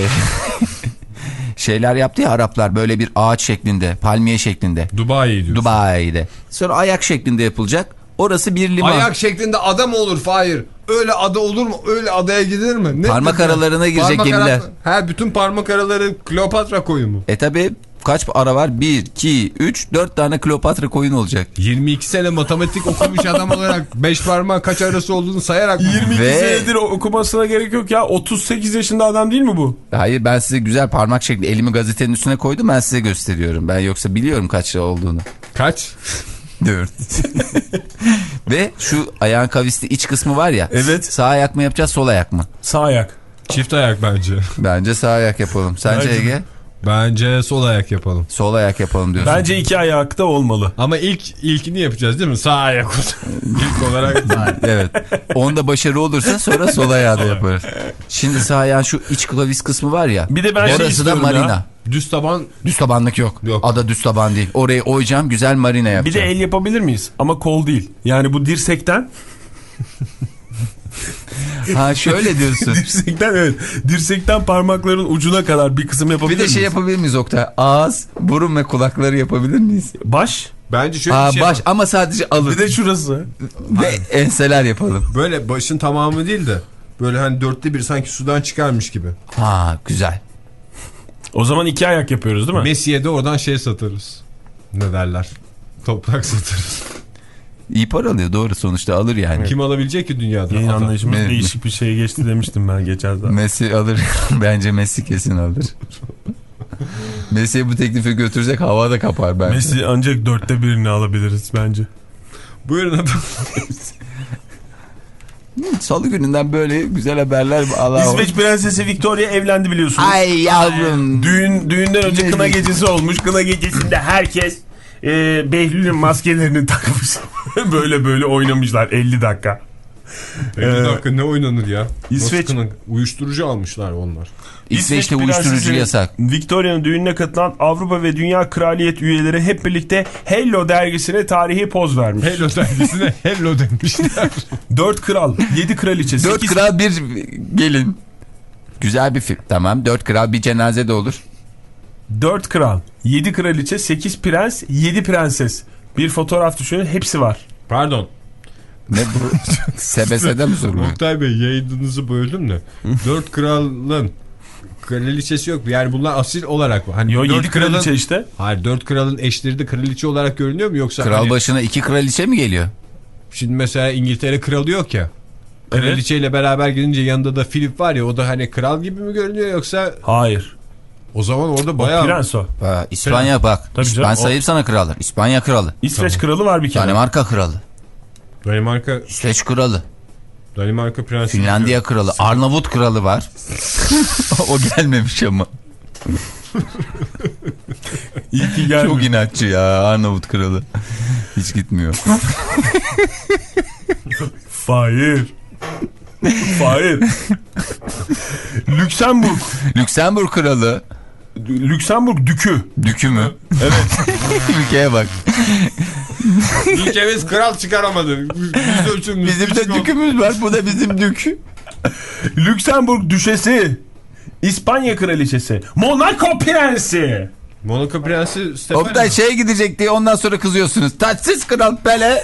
şeyler yaptı ya Araplar, böyle bir ağaç şeklinde, palmiye şeklinde. Dubai diyorsun. Dubai'de. Sonra ayak şeklinde yapılacak. Orası bir liman. Ayak şeklinde ada mı olur Fahir? Öyle ada olur mu? Öyle adaya gidilir mi? Ne Parmak dediler? aralarına girecek Parmak gemiler. ara- Ha, bütün parmak araları Kleopatra koyu mu? E tabi kaç ara var? bir, iki, üç, dört tane Kleopatra koyun olacak. yirmi iki sene matematik okumuş adam olarak beş parmak kaç arası olduğunu sayarak mı? yirmi iki Ve- senedir okumasına gerek yok ya. otuz sekiz yaşında adam değil mi bu? Hayır, ben size güzel parmak şekli, elimi gazetenin üstüne koydum, ben size gösteriyorum. Ben yoksa biliyorum kaç olduğunu. Kaç? Dört. Ve şu ayağın kavisli iç kısmı var ya. Evet. Sağ ayak mı yapacağız, sol ayak mı? Sağ ayak. Çift ayak bence. Bence sağ ayak yapalım. Sence Bence de. Ege? Bence sol ayak yapalım. Sol ayak yapalım diyorsun. Bence iki ayakta olmalı. Ama ilk ilkini yapacağız değil mi? Sağ ayak. İlk olarak. Evet. Onda başarı olursa sonra sol ayağı da yaparız. Şimdi sağ ayağın şu iç kavis kısmı var ya. Bir de ben şey orası da istiyorum marina. ya. Düz taban. Düz tabanlık yok. Yok. Ada düz taban değil. Orayı oyacağım, güzel marina Bir de yapacağım. el yapabilir miyiz? Ama kol değil. Yani bu dirsekten. Ha şöyle diyorsun. Dirsekten evet. Dirsekten parmakların ucuna kadar bir kısım yapabilir Bir de miyiz? şey yapabilir miyiz Oktay? Ağız, burun ve kulakları yapabilir miyiz? Baş. Bence şöyle Aa, bir şey baş var. ama sadece alın. Bir de şurası. Ve enseler yapalım. Böyle başın tamamı değil de böyle hani dörtte bir sanki sudan çıkarmış gibi. Ha güzel. O zaman iki ayak yapıyoruz değil mi? Messi'ye de oradan şey satarız. Ne derler? Toprak satarız. İyi para alıyor doğru, sonuçta alır yani. Kim alabilecek ki dünyada? Yeni Adam. anlayışımız Me- değişik bir şeye geçti demiştim ben geçen zaman. Messi alır. Bence Messi kesin alır. Messi'ye bu teklifi götürecek, hava da kapar bence. Messi ancak dörtte birini alabiliriz bence. Buyurun efendim. Salı gününden böyle güzel haberler. Allah İsveç Prensesi Victoria evlendi biliyorsunuz. Ay yavrum. Düğün, düğünden önce Ne kına diyorsun? gecesi olmuş. Kına gecesinde herkes e, Behlül'ün maskelerini takmış. böyle böyle oynamışlar elli dakika. elli Ee, dakika ne oynanır ya? İsveç- Nasıl kına- uyuşturucu almışlar onlar. İsveç'te İsveç uyuşturucu Prensesi yasak. Victoria'nın düğününe katılan Avrupa ve Dünya Kraliyet üyeleri hep birlikte Hello dergisine tarihi poz vermiş. Hello dergisine hello demişler. Dört kral, yedi kraliçe, Dört sekiz... kral bir gelin. Güzel bir film. Tamam, dört kral bir cenaze de olur. Dört kral, yedi kraliçe, sekiz prens, yedi prenses. Bir fotoğraf düşünün, hepsi var. Pardon. Ne bu? Sebesede mi soruyor? Oktay Bey, yayınınızı böldüm de. Dört kralın kraliçesi yok. Yani bunlar asil olarak mı? Hani Yo, dört yedi kraliçe işte. Hayır, dört kralın eşleri de kraliçe olarak görünüyor mu yoksa? Kral hani, başına iki kraliçe mi geliyor? şimdi mesela İngiltere kralı yok ya. Kraliçeyle beraber gidince yanında da Philip var ya, o da hani kral gibi mi görünüyor yoksa Hayır. o zaman orada O bayağı prens o. Ha, İspanya bak. Tabii canım, Ben o- sayayım sana krallar. İspanya kralı. İsveç kralı var bir kere. Danimarka kralı. Danimarka İsveç kralı. Danimarka prensi. Finlandiya kralı. Arnavut kralı var. O gelmemiş ama. İyi ki gelmiyor. Çok inatçı ya Arnavut kralı. Hiç gitmiyor. Fahir. Fahir. Lüksemburg. Lüksemburg kralı. Lüksemburg dükü. Dükü mü? Evet. Ülkeye bak. Ülkemiz kral çıkaramadı. Biz ölçümümüz Bizim de dükümüz var. Bu da bizim dükü. Lüksemburg düşesi. İspanya kraliçesi. Monaco prensi. Monaco prensi Stefan. Oktay şeye gidecek diye ondan sonra kızıyorsunuz. Taçsız kral Pele.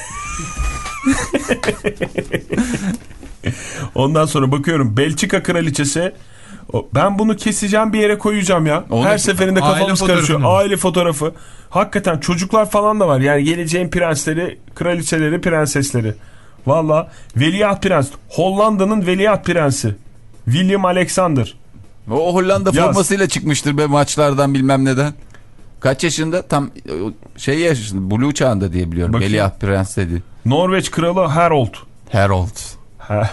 Ondan sonra bakıyorum Belçika kraliçesi. Ben bunu keseceğim bir yere koyacağım ya. Onu, her seferinde kafamız karışıyor. Aile fotoğrafı. Hakikaten çocuklar falan da var. Yani geleceğin prensleri, kraliçeleri, prensesleri. Valla Veliaht Prens. Hollanda'nın Veliaht Prensi. William Alexander. O Hollanda Yaz. formasıyla çıkmıştır be maçlardan bilmem neden. Kaç yaşında? Tam şey yaşında. Blue çağında diye biliyorum. Bakayım. Veliaht Prens dedi. Norveç kralı Harold. Harold. Ha.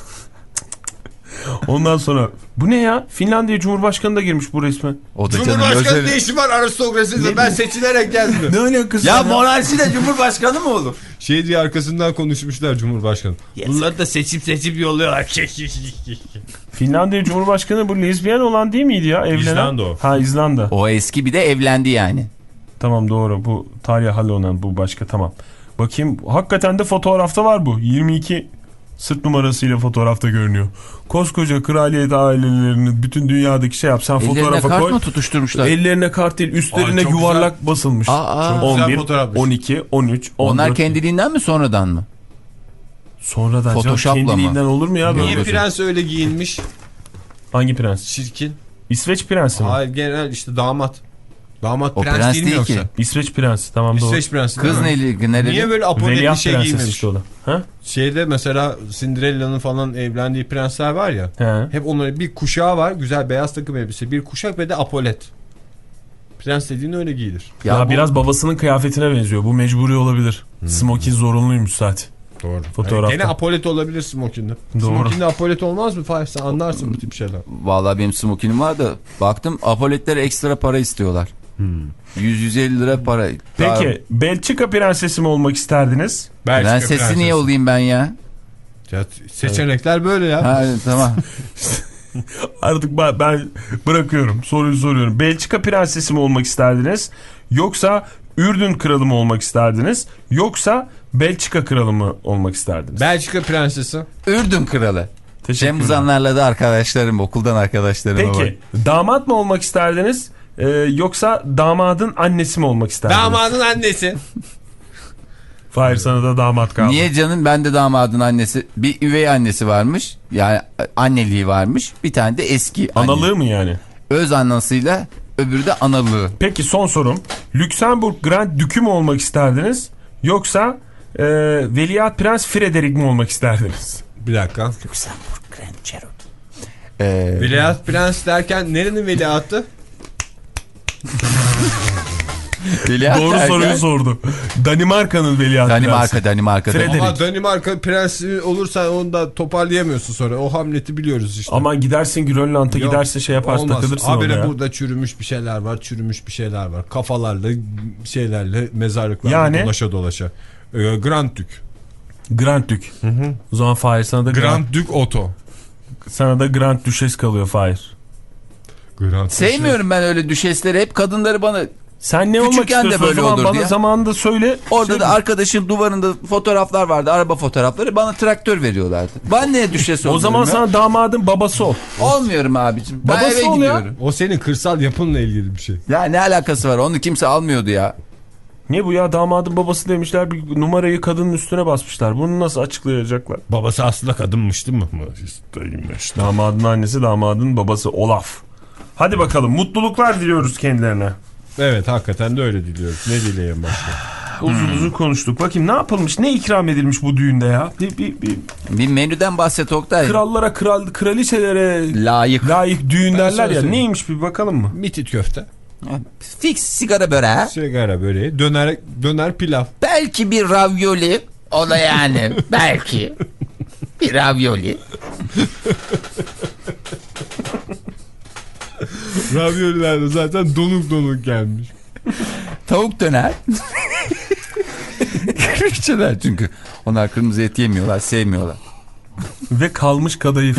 Ondan sonra bu ne ya? Finlandiya Cumhurbaşkanı da girmiş bu resme. O da Cumhurbaşkanı ne işi var aristokraside? Ben seçilerek geldim. Ne alakası Ya var monarşi de Cumhurbaşkanı mı olur? Şey diye arkasından konuşmuşlar Cumhurbaşkanı. Bunları da seçip seçip yolluyorlar. Finlandiya Cumhurbaşkanı bu lezbiyen olan değil miydi ya? Evlenen. İzlanda o. Ha İzlanda. O eski bir de evlendi yani. Tamam doğru. Bu Tarya Halonen bu başka tamam. Bakayım hakikaten de fotoğrafta var bu. yirmi iki sırt numarasıyla fotoğrafta görünüyor. Koskoca kraliyet ailelerini bütün dünyadaki şey yapsan Ellerine fotoğrafa kart koy. mı tutuşturmuşlar? Ellerine kart değil üstlerine Ay, yuvarlak güzel basılmış. Aa, çok güzel on bir, fotoğrafmış. on iki, on üç, on dört. Onlar kendiliğinden mi sonradan mı? Sonradan Photoshop'la canım, kendiliğinden olur mu ya? Niye Böyle? prens öyle giyinmiş? Hangi prens? Çirkin. İsveç prensi mi? Hayır genel işte damat. Damat O prens, prens değil mi değil yoksa? ki. İsveç prensi tamam doğru. İsveç prensi. Kız neli, nereli? Niye böyle apoletli Veliaht şey prenses giymemiş? işte o da. Ha? Şeyde mesela Cinderella'nın falan evlendiği prensler var ya. He. Hep onların bir kuşağı var. Güzel beyaz takım elbise. Bir kuşak ve de apolet. Prens dediğin öyle giyilir. Ya, Ya bu- biraz babasının kıyafetine benziyor. Bu mecburi olabilir. Hmm. Smokin zorunluymuş zaten. Doğru. Fotoğrafta. Yani gene apolet olabilir smokinde. Doğru. Smokinde apolet olmaz mı? Fahir sen anlarsın bu tip şeyler. Vallahi benim smokinim var da baktım apoletlere ekstra para istiyorlar. Hmm. yüz yüz elli lira para. Peki Daha... Belçika prensesi mi olmak isterdiniz? Prensesi niye olayım ben ya? Ya, seçenekler böyle ya. Ha, tamam. Artık ben, ben bırakıyorum. Soruyu soruyorum. Belçika prensesi mi olmak isterdiniz? Yoksa Ürdün kralı mı olmak isterdiniz? Yoksa Belçika kralı mı olmak isterdiniz? Belçika prensesi. Ürdün kralı. Teşekkürler. Cem Uzanlar'la da arkadaşlarım, okuldan arkadaşlarım var. Peki damat mı olmak isterdiniz? Ee, yoksa damadın annesi mi olmak isterdiniz? Damadın annesi. Fahir sana da damat kaldı. Niye canım? Ben de damadın annesi. Bir üvey annesi varmış. Yani anneliği varmış. Bir tane de eski anne. Analığı mı yani? Öz annasıyla öbürü de analığı. Peki son sorum. Lüksemburg Grand Dükü mü olmak isterdiniz? Yoksa e, Veliaht Prens Frederick mi olmak isterdiniz? Bir dakika. Lüksemburg Grand Cherokee. Ee, Veliaht prens derken nerenin veliahtı? Veliaht Doğru derken, soruyu sordu. Danimarka'nın Veliaht Danimarka, Prensi. Danimarka'da. Frederick. Ama Danimarka prensi olursan onu da toparlayamıyorsun sonra. O Hamlet'i biliyoruz işte. Ama gidersin Grönland'a Yok, gidersin şey yaparsın olmaz. takılırsın Habire orada ya. burada çürümüş bir şeyler var, çürümüş bir şeyler var. Kafalarla, şeylerle, mezarlıklarla Yani? dolaşa dolaşa. Ee, Grand Dük. Grand Dük. Hı hı. O zaman Fahir sana da Grand, Grand Dük Otto. sana da Grand Düşes kalıyor Fahir. Grand Sevmiyorum ben öyle düşesleri. Hep kadınları bana... Sen ne olmak Küçükken de istiyorsun böyle o zaman olurdu bana ya. zamanında söyle. Orada Söyle. da arkadaşın duvarında fotoğraflar vardı. Araba fotoğrafları. Bana traktör veriyorlardı. Ben ne düşes O oluyorum zaman ya? sana damadın babası ol. Olmuyorum abicim. Ben Babası eve ol ya. gidiyorum. O senin kırsal yapınla ilgili bir şey. Ya ne alakası var? Onu kimse almıyordu ya. Niye bu ya damadın babası demişler bir numarayı kadının üstüne basmışlar. Bunu nasıl açıklayacaklar? Babası aslında kadınmış değil mi? Damadın annesi damadın babası Olaf. Hadi bakalım mutluluklar diliyoruz kendilerine. Evet hakikaten de öyle diliyoruz. Ne dileyim başka? Uzun uzun konuştuk. Bakayım ne yapılmış ne ikram edilmiş bu düğünde ya? Bir, bir, bir Bir menüden bahset Oktay. krallara kral kraliçelere Layık. layık düğün Ben derler sana ya. söyleyeyim. Neymiş bir bakalım mı? Mitit köfte. Fix sigara böreği. Sigara böreği. Döner, döner pilav. Belki bir ravioli. O da yani. Belki. Bir ravioli. Ravioliler de zaten donuk donuk gelmiş. tavuk döner. Kırmızı döner çünkü. Onlar kırmızı et yemiyorlar, sevmiyorlar. Ve kalmış kadayıf.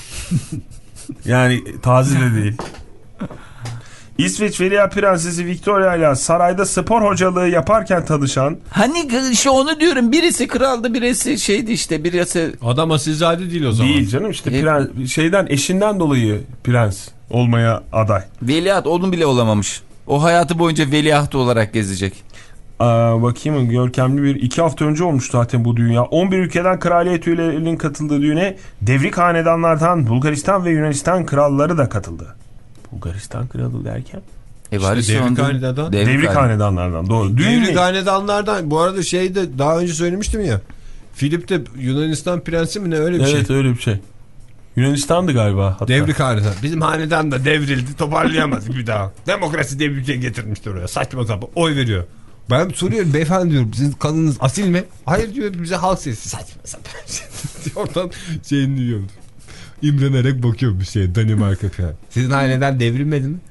Yani taze de değil. İsveç Veliaht Prensesi Victoria ile sarayda spor hocalığı yaparken tanışan... Hani işte onu diyorum, birisi kraldı, birisi şeydi işte, birisi... Adam asilzade değil o zaman. Değil canım işte prens, şeyden eşinden dolayı prens olmaya aday. Veliaht onun bile olamamış. O hayatı boyunca veliaht olarak gezecek. Aa, bakayım, görkemli bir iki hafta önce olmuş zaten bu düğün ya. on bir ülkeden kraliyet üyelerinin katıldığı düğüne devrik hanedanlardan Bulgaristan ve Yunanistan kralları da katıldı. Bulgaristan kralı derken? E var işte devrik hanedanlardan. Devrik, devrik hanedanlardan doğru. Devrik hanedanlardan bu arada şeyde daha önce söylemiştim ya. Filip de Yunanistan prensi mi ne, öyle bir evet, şey. Evet öyle bir şey. Yunanistan'dı galiba hatta. Devrik hanedan. Bizim hanedan da devrildi, toparlayamadık bir daha. Demokrasi diye bir şey getirmiştir oraya. Saçma sapan oy veriyor. Ben soruyorum, beyefendi diyorum, sizin kanınız asil mi? Hayır diyor, bize halk sesi. Saçma sapan şey. Oradan şeyini diyordu. İmrenerek bakıyor bir şey, Danimarka falan. Sizin haneden devrilmedi mi?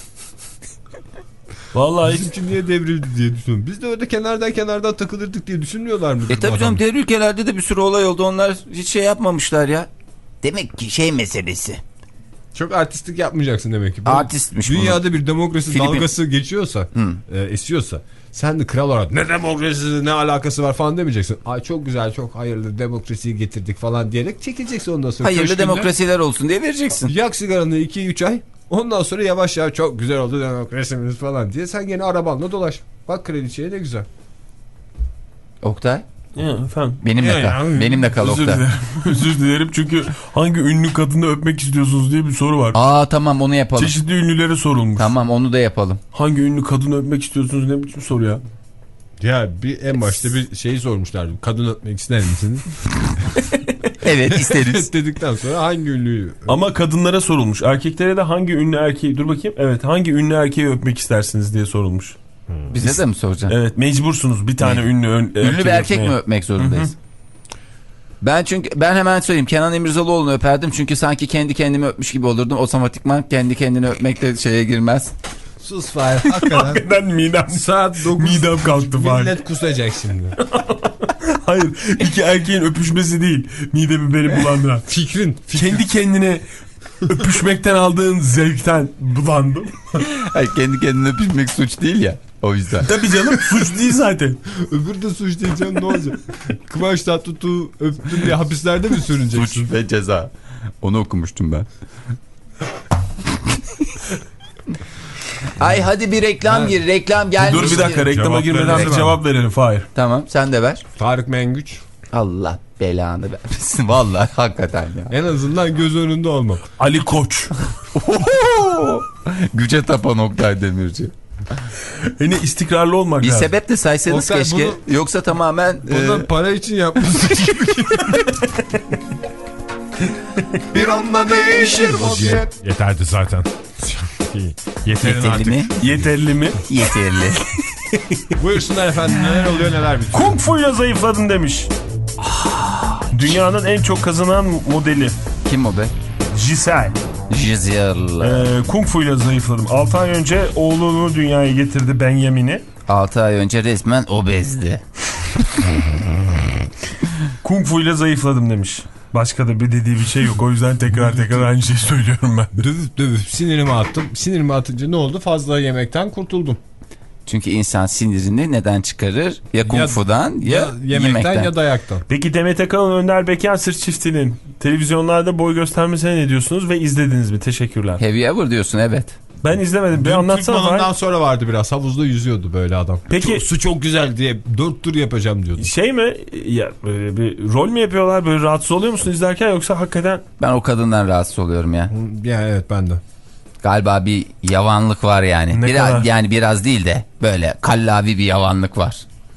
Vallahi bizimki niye devrildi diye düşünüyorum. Biz de öyle kenardan kenardan takılırdık diye düşünmüyorlar mı? E tabii canım, diğer ülkelerde de bir sürü olay oldu. Onlar hiç şey yapmamışlar ya. Demek ki şey meselesi. Çok artistlik yapmayacaksın demek ki. Bu artistmiş dünyada bunu. bir demokrasi Filipin... dalgası geçiyorsa, e, esiyorsa, sen de kral olarak ne demokrasisi, ne alakası var falan demeyeceksin. Ay çok güzel, çok hayırlı demokrasiyi getirdik falan diyerek çekileceksin ondan sonra. Hayırlı köşkünde, demokrasiler olsun diye vereceksin. yak sigaranı iki üç ay. Ondan sonra yavaş yavaş çok güzel oldu demokrasimiz falan diye sen gene arabanla dolaş. Bak kraliçeye ne güzel. Oktay. Ya, efendim. Benimle ya, kal. Ya. Benimle kal Oktay. Özür dilerim. Özür dilerim çünkü hangi ünlü kadını öpmek istiyorsunuz diye bir soru var. Aa tamam, onu yapalım. Çeşitli ünlülere sorulmuş. Tamam, onu da yapalım. Hangi ünlü kadını öpmek istiyorsunuz, ne biçim soru ya? Ya bir en başta bir şeyi sormuşlardı. Kadın öpmek ister misiniz? Evet, isteriz. Dedikten sonra hangi ünlüyü? Ama kadınlara sorulmuş. Erkeklere de hangi ünlü erkeği, dur bakayım. Evet, hangi ünlü erkeği öpmek istersiniz diye sorulmuş. Hmm. Bize Biz, de mi soracaksın? Evet, mecbursunuz bir tane ne? ünlü ön, ünlü bir erkek öpmeye. mi öpmek zorundayız? Hı-hı. Ben çünkü ben hemen söyleyeyim, Kenan İmirzalıoğlu'nu öperdim çünkü sanki kendi kendimi öpmüş gibi olurdum. Otomatikman kendi kendini öpmek de şeye girmez. Sus Fahir, hakikaten. Hakikaten midem. Saat dokuz. Midem kalktı Fahir. Millet kusacak şimdi. Hayır, iki erkeğin öpüşmesi değil. Midemi benim bulandıran. Fikrin, fikrin. Kendi kendine öpüşmekten aldığın zevkten bulandım. Hayır, kendi kendine öpüşmek suç değil ya. O yüzden. Tabii canım, suç değil zaten. Öbür de suç diyeceğim, ne olacak? Kıvanç Tatlıtuğ öptün diye hapislerde mi sürüneceksin? Suç ve ceza. Onu okumuştum ben. Ay hadi bir reklam gir, reklam gelmiş. Dur bir dakika, reklama cevap girmeden bir cevap verelim Fahir. Tamam, sen de ver. Tarık Mengüç. Allah belanı vermesin. Vallahi hakikaten ya. En azından göz önünde olmam. Ali Koç. Güce tapan Oktay Demirci. Yine istikrarlı olmak bir lazım. Bir sebep de saysanız Oktay, keşke. Bunu, yoksa tamamen... Bunu e... para için yapmışsın gibi. Bir anda değişir vaziyet. Yeterdi zaten. Yeterli artık. mi? Yeterli mi? Yeterli. Buyursunlar efendim, neler oluyor neler bitiyor. Kung Fu'yla zayıfladın demiş. Dünyanın en çok kazanan modeli. Kim o be? Giselle. Giselle. Ee, Kung Fu'yla zayıfladım. altı ay önce oğlunu dünyaya getirdi, Benjamin'i. altı ay önce resmen obezdi. Kung Fu'yla zayıfladım demiş. Başka da bir dediği bir şey yok. O yüzden tekrar tekrar aynı şeyi söylüyorum ben. Dövüp dövüp sinirimi attım. Sinirimi atınca ne oldu? Fazla yemekten kurtuldum. Çünkü insan sinirini neden çıkarır? Ya kung fu'dan ya, ya yemekten, yemekten ya dayaktan. Peki Demet Akalın, Önder Bekar Sırt çiftinin televizyonlarda boy göstermesine ne diyorsunuz ve izlediniz mi? Teşekkürler. Have you ever diyorsun, evet. Ben izlemedim. Bir Dün anlatsana. Türk malından sonra vardı biraz. Havuzda yüzüyordu böyle adam. Peki su çok güzel diye dört tur yapacağım diyordu. Şey mi? Ya böyle bir rol mü yapıyorlar? Böyle rahatsız oluyor musun izlerken, yoksa hakikaten? Ben o kadından rahatsız oluyorum ya. Ya evet, ben de. Galiba bir yavanlık var yani. Ne biraz kadar? Yani biraz değil de böyle kallavi bir yavanlık var.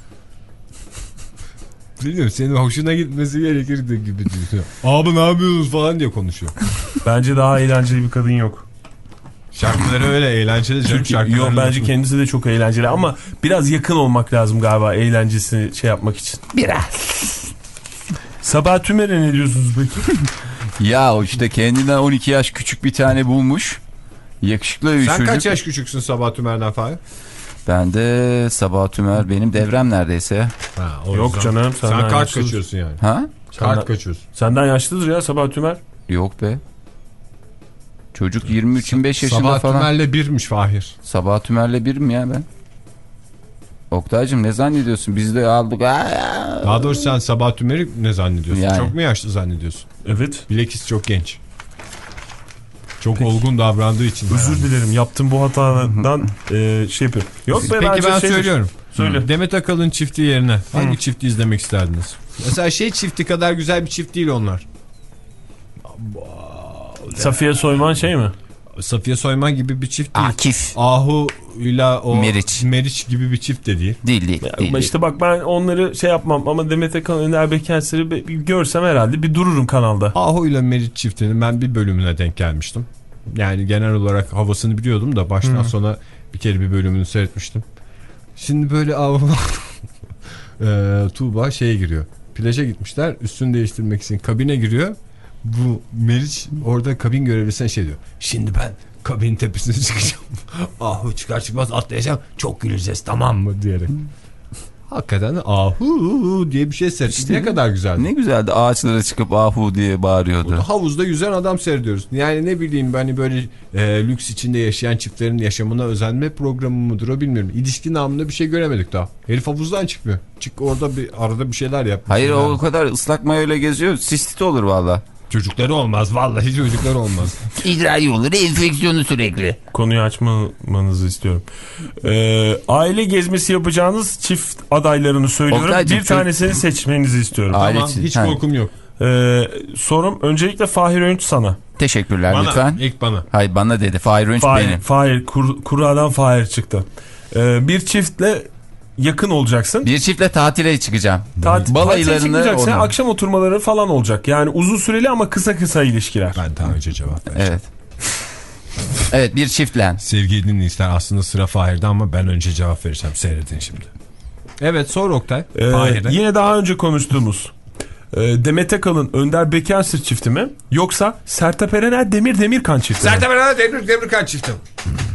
Bilmiyorum, senin hoşuna gitmesi gerekirdi gibi düşünüyorum. Abi ne yapıyorsunuz falan diye konuşuyor. Bence daha eğlenceli bir kadın yok. Şarkıları öyle eğlenceli canım, şarkıları. Yok, bence kendisi de çok eğlenceli ama biraz yakın olmak lazım galiba eğlencesini şey yapmak için. Biraz. Sabah Tümer'e ne diyorsunuz peki? Ya işte kendinden on iki yaş küçük bir tane bulmuş. Yakışıklı bir Sen çocuk. kaç yaş küçüksün Sabah Tümer'den falan? Ben de Sabah Tümer benim devrem neredeyse. Ha, o Yok yüzden. canım. Sen kart yaşlıdır. kaçıyorsun yani. Ha? Kart kaçıyorsun. Senden yaşlıdır ya Sabah Tümer. Yok be. Çocuk yirmi üç yirmi beş yaşında Sabah falan. Sabah Tümer'le birmiş Fahir. Sabah Tümer'le bir mi ya ben? Oktay'cığım ne zannediyorsun? Biz de aldık. Aa! Daha doğrusu sen Sabah Tümer'i ne zannediyorsun? Yani. Çok mu yaşlı zannediyorsun? Evet. Bilakis çok genç. Çok Peki. olgun davrandığı için. Özür herhalde. dilerim. Yaptığım bu hatadan e, şey yapıyorum. Yok be, Peki ben şey söylüyorum. Söyle. Demet Akalın çifti yerine hangi Hı. çifti izlemek isterdiniz? Mesela şey çifti kadar güzel bir çift değil onlar. Safiye Soyman şey mi? Safiye Soyman gibi bir çift değil. Akif. Ahu ile o Meriç. Meriç gibi bir çift de değil. Değil değil. Ya, değil işte bak ben onları şey yapmam ama Demet Akalın, Önder Bekenser'i bir görsem herhalde bir dururum kanalda. Ahu ile Meriç çiftinin ben bir bölümüne denk gelmiştim. Yani genel olarak havasını biliyordum da baştan hmm. sona bir kere bir bölümünü seyretmiştim. Şimdi böyle Ahu e, Tuğba şeye giriyor. Plaja gitmişler. Üstünü değiştirmek için kabine giriyor. Bu Meriç orada kabin görevlisine şey diyor. Şimdi ben kabinin tepesine çıkacağım. Ahu çıkar çıkmaz atlayacağım. Çok güleceğiz tamam mı diyerek. Hakikaten ahu diye bir şey seyrettik. İşte ne kadar güzeldi. Ne güzeldi, ağaçlara çıkıp ahu diye bağırıyordu. Burada havuzda yüzen adam seyrediyoruz. Yani ne bileyim hani böyle e, lüks içinde yaşayan çiftlerin yaşamına özenme programı mıdır o bilmiyorum. İlişki namında bir şey göremedik daha. Herif havuzdan çıkmıyor. Çık orada bir arada bir şeyler yap. Hayır yani. O kadar ıslak mayoyla geziyor. Sistit olur valla. Çocukları olmaz. Vallahi çocukları olmaz. İdrarı olur, enfeksiyonu sürekli. Konuyu açmanızı istiyorum. Ee, aile gezmesi yapacağınız çift adaylarını söylüyorum. Oktaycığım, bir tanesini çok... seçmenizi istiyorum. Aile tamam, hiç ha. korkum yok. Ee, sorum öncelikle Fahir Öğünç sana. Teşekkürler bana, lütfen. İlk bana. Hayır bana dedi. Fahir Öğünç Fahir, benim. Fahir, kur, kuradan Fahir çıktı. Ee, bir çiftle yakın olacaksın. Bir çiftle tatile çıkacağım. Tatil, balaylarını tatile akşam oturmaları falan olacak. Yani uzun süreli ama kısa kısa ilişkiler. Ben daha önce cevap vereceğim. Evet. Evet bir çiftlen. Sevgili dinleyiciler aslında sıra Fahir'de ama ben önce cevap vereceğim. Seyredin şimdi. Evet sor Oktay. Ee, yine daha önce konuştuğumuz e, Demet Akalın Önder Bekenser çifti mi? Yoksa Sertab Erener Demir Demirkan çifti mi? Sertab Erener Demir Demirkan çifti mi?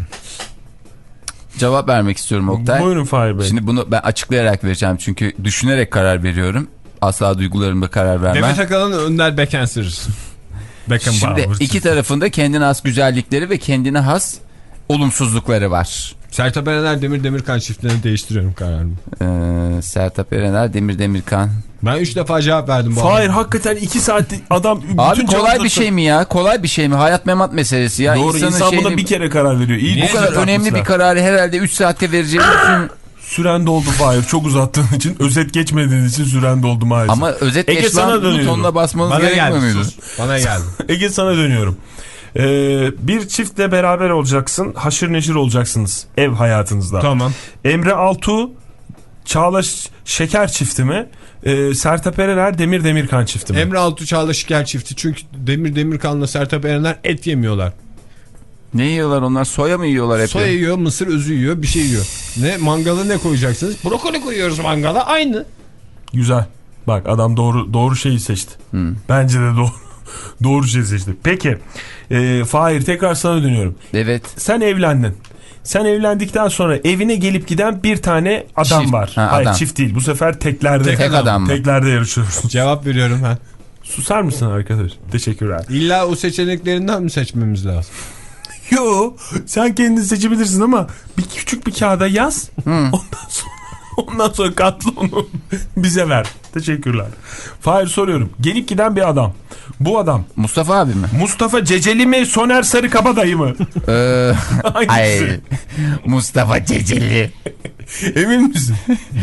Cevap vermek istiyorum Oktay. Buyurun Fahir Bey. Şimdi bunu ben açıklayarak vereceğim çünkü düşünerek karar veriyorum. Asla duygularımla karar vermem. Demet Akalın Önder Bekenser. Şimdi iki tarafında kendine has güzellikleri ve kendine has olumsuzlukları var. Sertab Erener Demir Demirkan çiftlerini değiştiriyorum kararımı. Ee, Sertab Erener Demir Demirkan. Ben üç defa cevap verdim. Hayır hakikaten iki saatte adam... Abi kolay bir şey mi ya? Kolay bir şey mi? Hayat memat meselesi ya. Doğru İnsanın insan şeyini... buna bir kere karar veriyor. İyi bu kadar önemli bir kararı herhalde üç saatte vereceğim için... Süren doldu Fahir. Çok uzattığın için, özet geçmediğin için süren doldu maalesef. Ama özet geç lan butonuna basmanız Bana gerekmiyor geldi, muydu? sus. Bana geldi. Ege sana dönüyorum. Ee, bir çiftle beraber olacaksın. Haşır neşir olacaksınız ev hayatınızda. Tamam. Emre Altuğ Çağla Şeker çifti mi? Ee, Sertab Erener Demir Demirkan çifti mi? Emre Altuğ Çağla Şeker çifti. Çünkü Demir Demirkan'la Sertab Erener et yemiyorlar. Ne yiyorlar onlar? Soya mı yiyorlar hep? Soya yiyor, mısır özü yiyor, bir şey yiyor. Ne mangala ne koyacaksınız? Brokoli koyuyoruz mangala, aynı. Güzel. Bak adam doğru doğru şeyi seçti. Hmm. Bence de doğru doğru şeyi seçti. Peki. Ee, Fahir tekrar sana dönüyorum. Evet. Sen evlendin. Sen evlendikten sonra evine gelip giden bir tane adam çift. var. Ha, Hayır adam. çift değil. Bu sefer teklerde. Tek, Tek adam mı? Teklerde yarışıyoruz. Cevap veriyorum ben. Susar mısın arkadaş? Teşekkürler. İlla o seçeneklerinden mi seçmemiz lazım? Yo, sen kendini seçebilirsin ama bir küçük bir kağıda yaz. Hmm. Ondan sonra ondan sonra katla onu bize ver. Teşekkürler. Fahir soruyorum. Gelip giden bir adam. Bu adam Mustafa abi mi? Mustafa Ceceli mi? Soner Sarıkabadayı mı? Ee, ay, Mustafa Ceceli. Emin misin?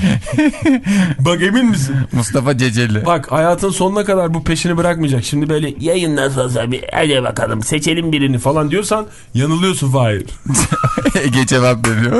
Bak emin misin? Mustafa Ceceli. Bak hayatın sonuna kadar bu peşini bırakmayacak. Şimdi böyle yayından sonra bir hadi bakalım seçelim birini falan diyorsan yanılıyorsun Fahir. Ege cevap veriyor.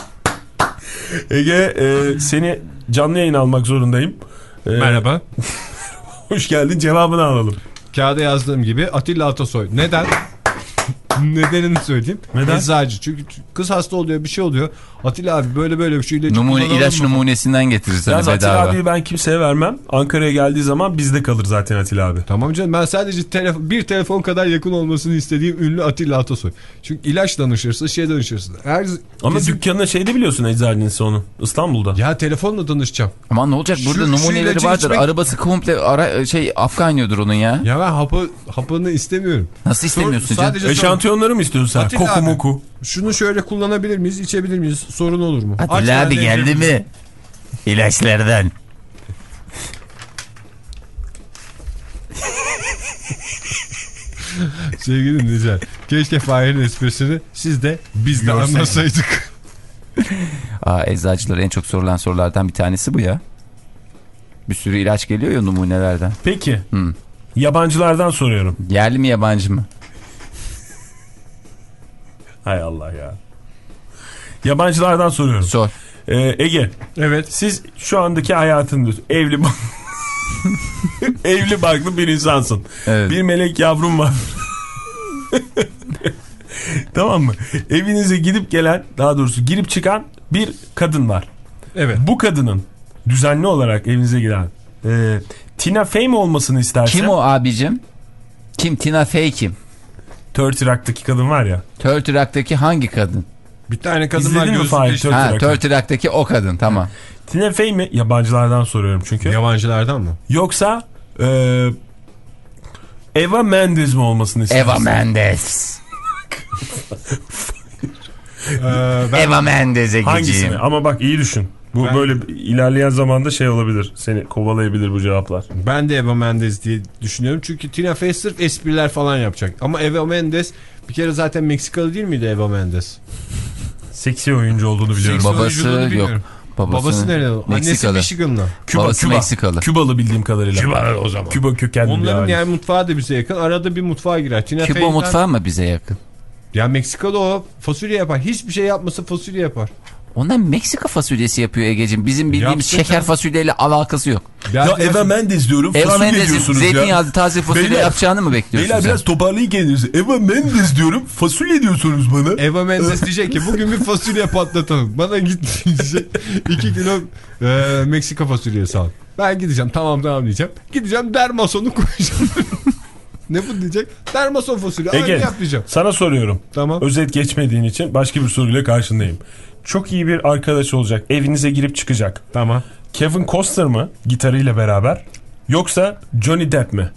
Ege e, seni canlı yayın almak zorundayım. E, Merhaba. Hoş geldin, cevabını alalım. Kağıda yazdığım gibi Atilla Atasoy. Neden? Nedenini söyleyeyim. Neden? Eczacı. Çünkü kız hasta oluyor, bir şey oluyor. Atilla abi böyle böyle bir şey ilacı Numune, kullanalım ilaç mı? numunesinden getirirsen Yalnız Atilla bedava. abiyi ben kimseye vermem. Ankara'ya geldiği zaman bizde kalır zaten Atilla abi. Tamam canım, ben sadece telefon, bir telefon kadar yakın olmasını istediğim ünlü Atilla Atasoy. Çünkü ilaç danışırsın, şey danışırsın. Her Ama bizim... dükkanına şeyde biliyorsun eczacısı onu. İstanbul'da. Ya telefonla danışacağım. Ama ne olacak, burada Şu- şu numuneleri ilacı vardır. içmek- Arabası komple ara, şey Afganiyodur onun ya. Ya ben hapı, hapını istemiyorum. Nasıl istemiyorsun Sor- canım? sadece sor- Eşantiyonları mı istiyorsun sen? Atilla Koku abi. moku. Şunu şöyle kullanabilir miyiz, içebilir miyiz? Sorun olur mu? Aç Atilla abi ver, geldi verir misin? mi? İlaçlardan. Sevgili dinleyiciler, keşke Fahir'in esprisini siz de biz de Görseydin. anlasaydık. Aa, eczacılara en çok sorulan sorulardan bir tanesi bu ya. Bir sürü ilaç geliyor ya numunelerden. Peki. Hı. Yabancılardan soruyorum. Yerli mi yabancı mı? Hay Allah ya. Yabancılardan soruyorum. Sor. Ee, Ege. Evet. Siz şu andaki hayatında evli evli barklı bir insansın. Evet. Bir melek yavrum var. Tamam mı? Evinize gidip gelen, daha doğrusu girip çıkan bir kadın var. Evet. Bu kadının düzenli olarak evinize giren e, Tina Fey mi olmasını istersen? Kim o abicim? Kim? Tina Fey kim? Thirty Rock'taki kadın var ya. Thirty Rock'taki hangi kadın? Bir tane kadın var, İzledin mi gözlü Fahir? işte. Thirty Ha, Rock'ı. Thirty Rock'taki o kadın, tamam. Tina Fey mi? Yabancılardan soruyorum çünkü. Yabancılardan mı? Yoksa e, Eva Mendes mi olmasını istersin? Eva Mendes. Ee, ben Eva Mendes'e Hangisini? gideceğim. Ama bak iyi düşün. Bu Ben- böyle ilerleyen zamanda şey olabilir. Seni kovalayabilir bu cevaplar. Ben de Eva Mendes diye düşünüyorum. Çünkü Tina Fey sırf espriler falan yapacak. Ama Eva Mendes bir kere zaten Meksikalı değil miydi Eva Mendes? Seksi oyuncu olduğunu biliyorum. Seksi- Babası oyunculuğunu yok. bilmiyorum. Babası, Babası nerede? Annesi Meksikalı. Michigan'lı. Küba, Babası Küba. Meksikalı. Kübalı bildiğim kadarıyla. Küba o zaman. Küba kökenli bir Onların aile. yani mutfağı da bize yakın. Arada bir mutfağa girer. Tina Küba Fey'den- mutfağı mı bize yakın? Ya Meksikalı o. Fasulye yapar. Hiçbir şey yapmasa fasulye yapar. Onlar Meksika fasulyesi yapıyor Egeciğim. Bizim bildiğimiz Yapsın şeker canım. fasulyeyle alakası yok. Ya Eva Mendes diyorum. Eva fasulye Mendes'in diyorsunuz ya. zeytinyağlı taze fasulye Beyler- yapacağını mı bekliyorsunuz? Beyler biraz toparlayın kendinizi. Eva Mendes diyorum. Fasulye diyorsunuz bana. Eva Mendes diyecek ki bugün bir fasulye patlatalım. Bana git diyecek. iki kilo e, Meksika fasulyesi al. Ben gideceğim, tamam tamam diyeceğim. Gideceğim dermasonu koyacağım. Ne bu diyecek? Dermason fasulye. Aynı Ege yap diyeceğim. sana soruyorum. Tamam. Özet geçmediğin için başka bir soruyla karşındayım. Çok iyi bir arkadaş olacak. Evinize girip çıkacak. Tamam. Kevin Costner mı gitarıyla beraber? Yoksa Johnny Depp mi?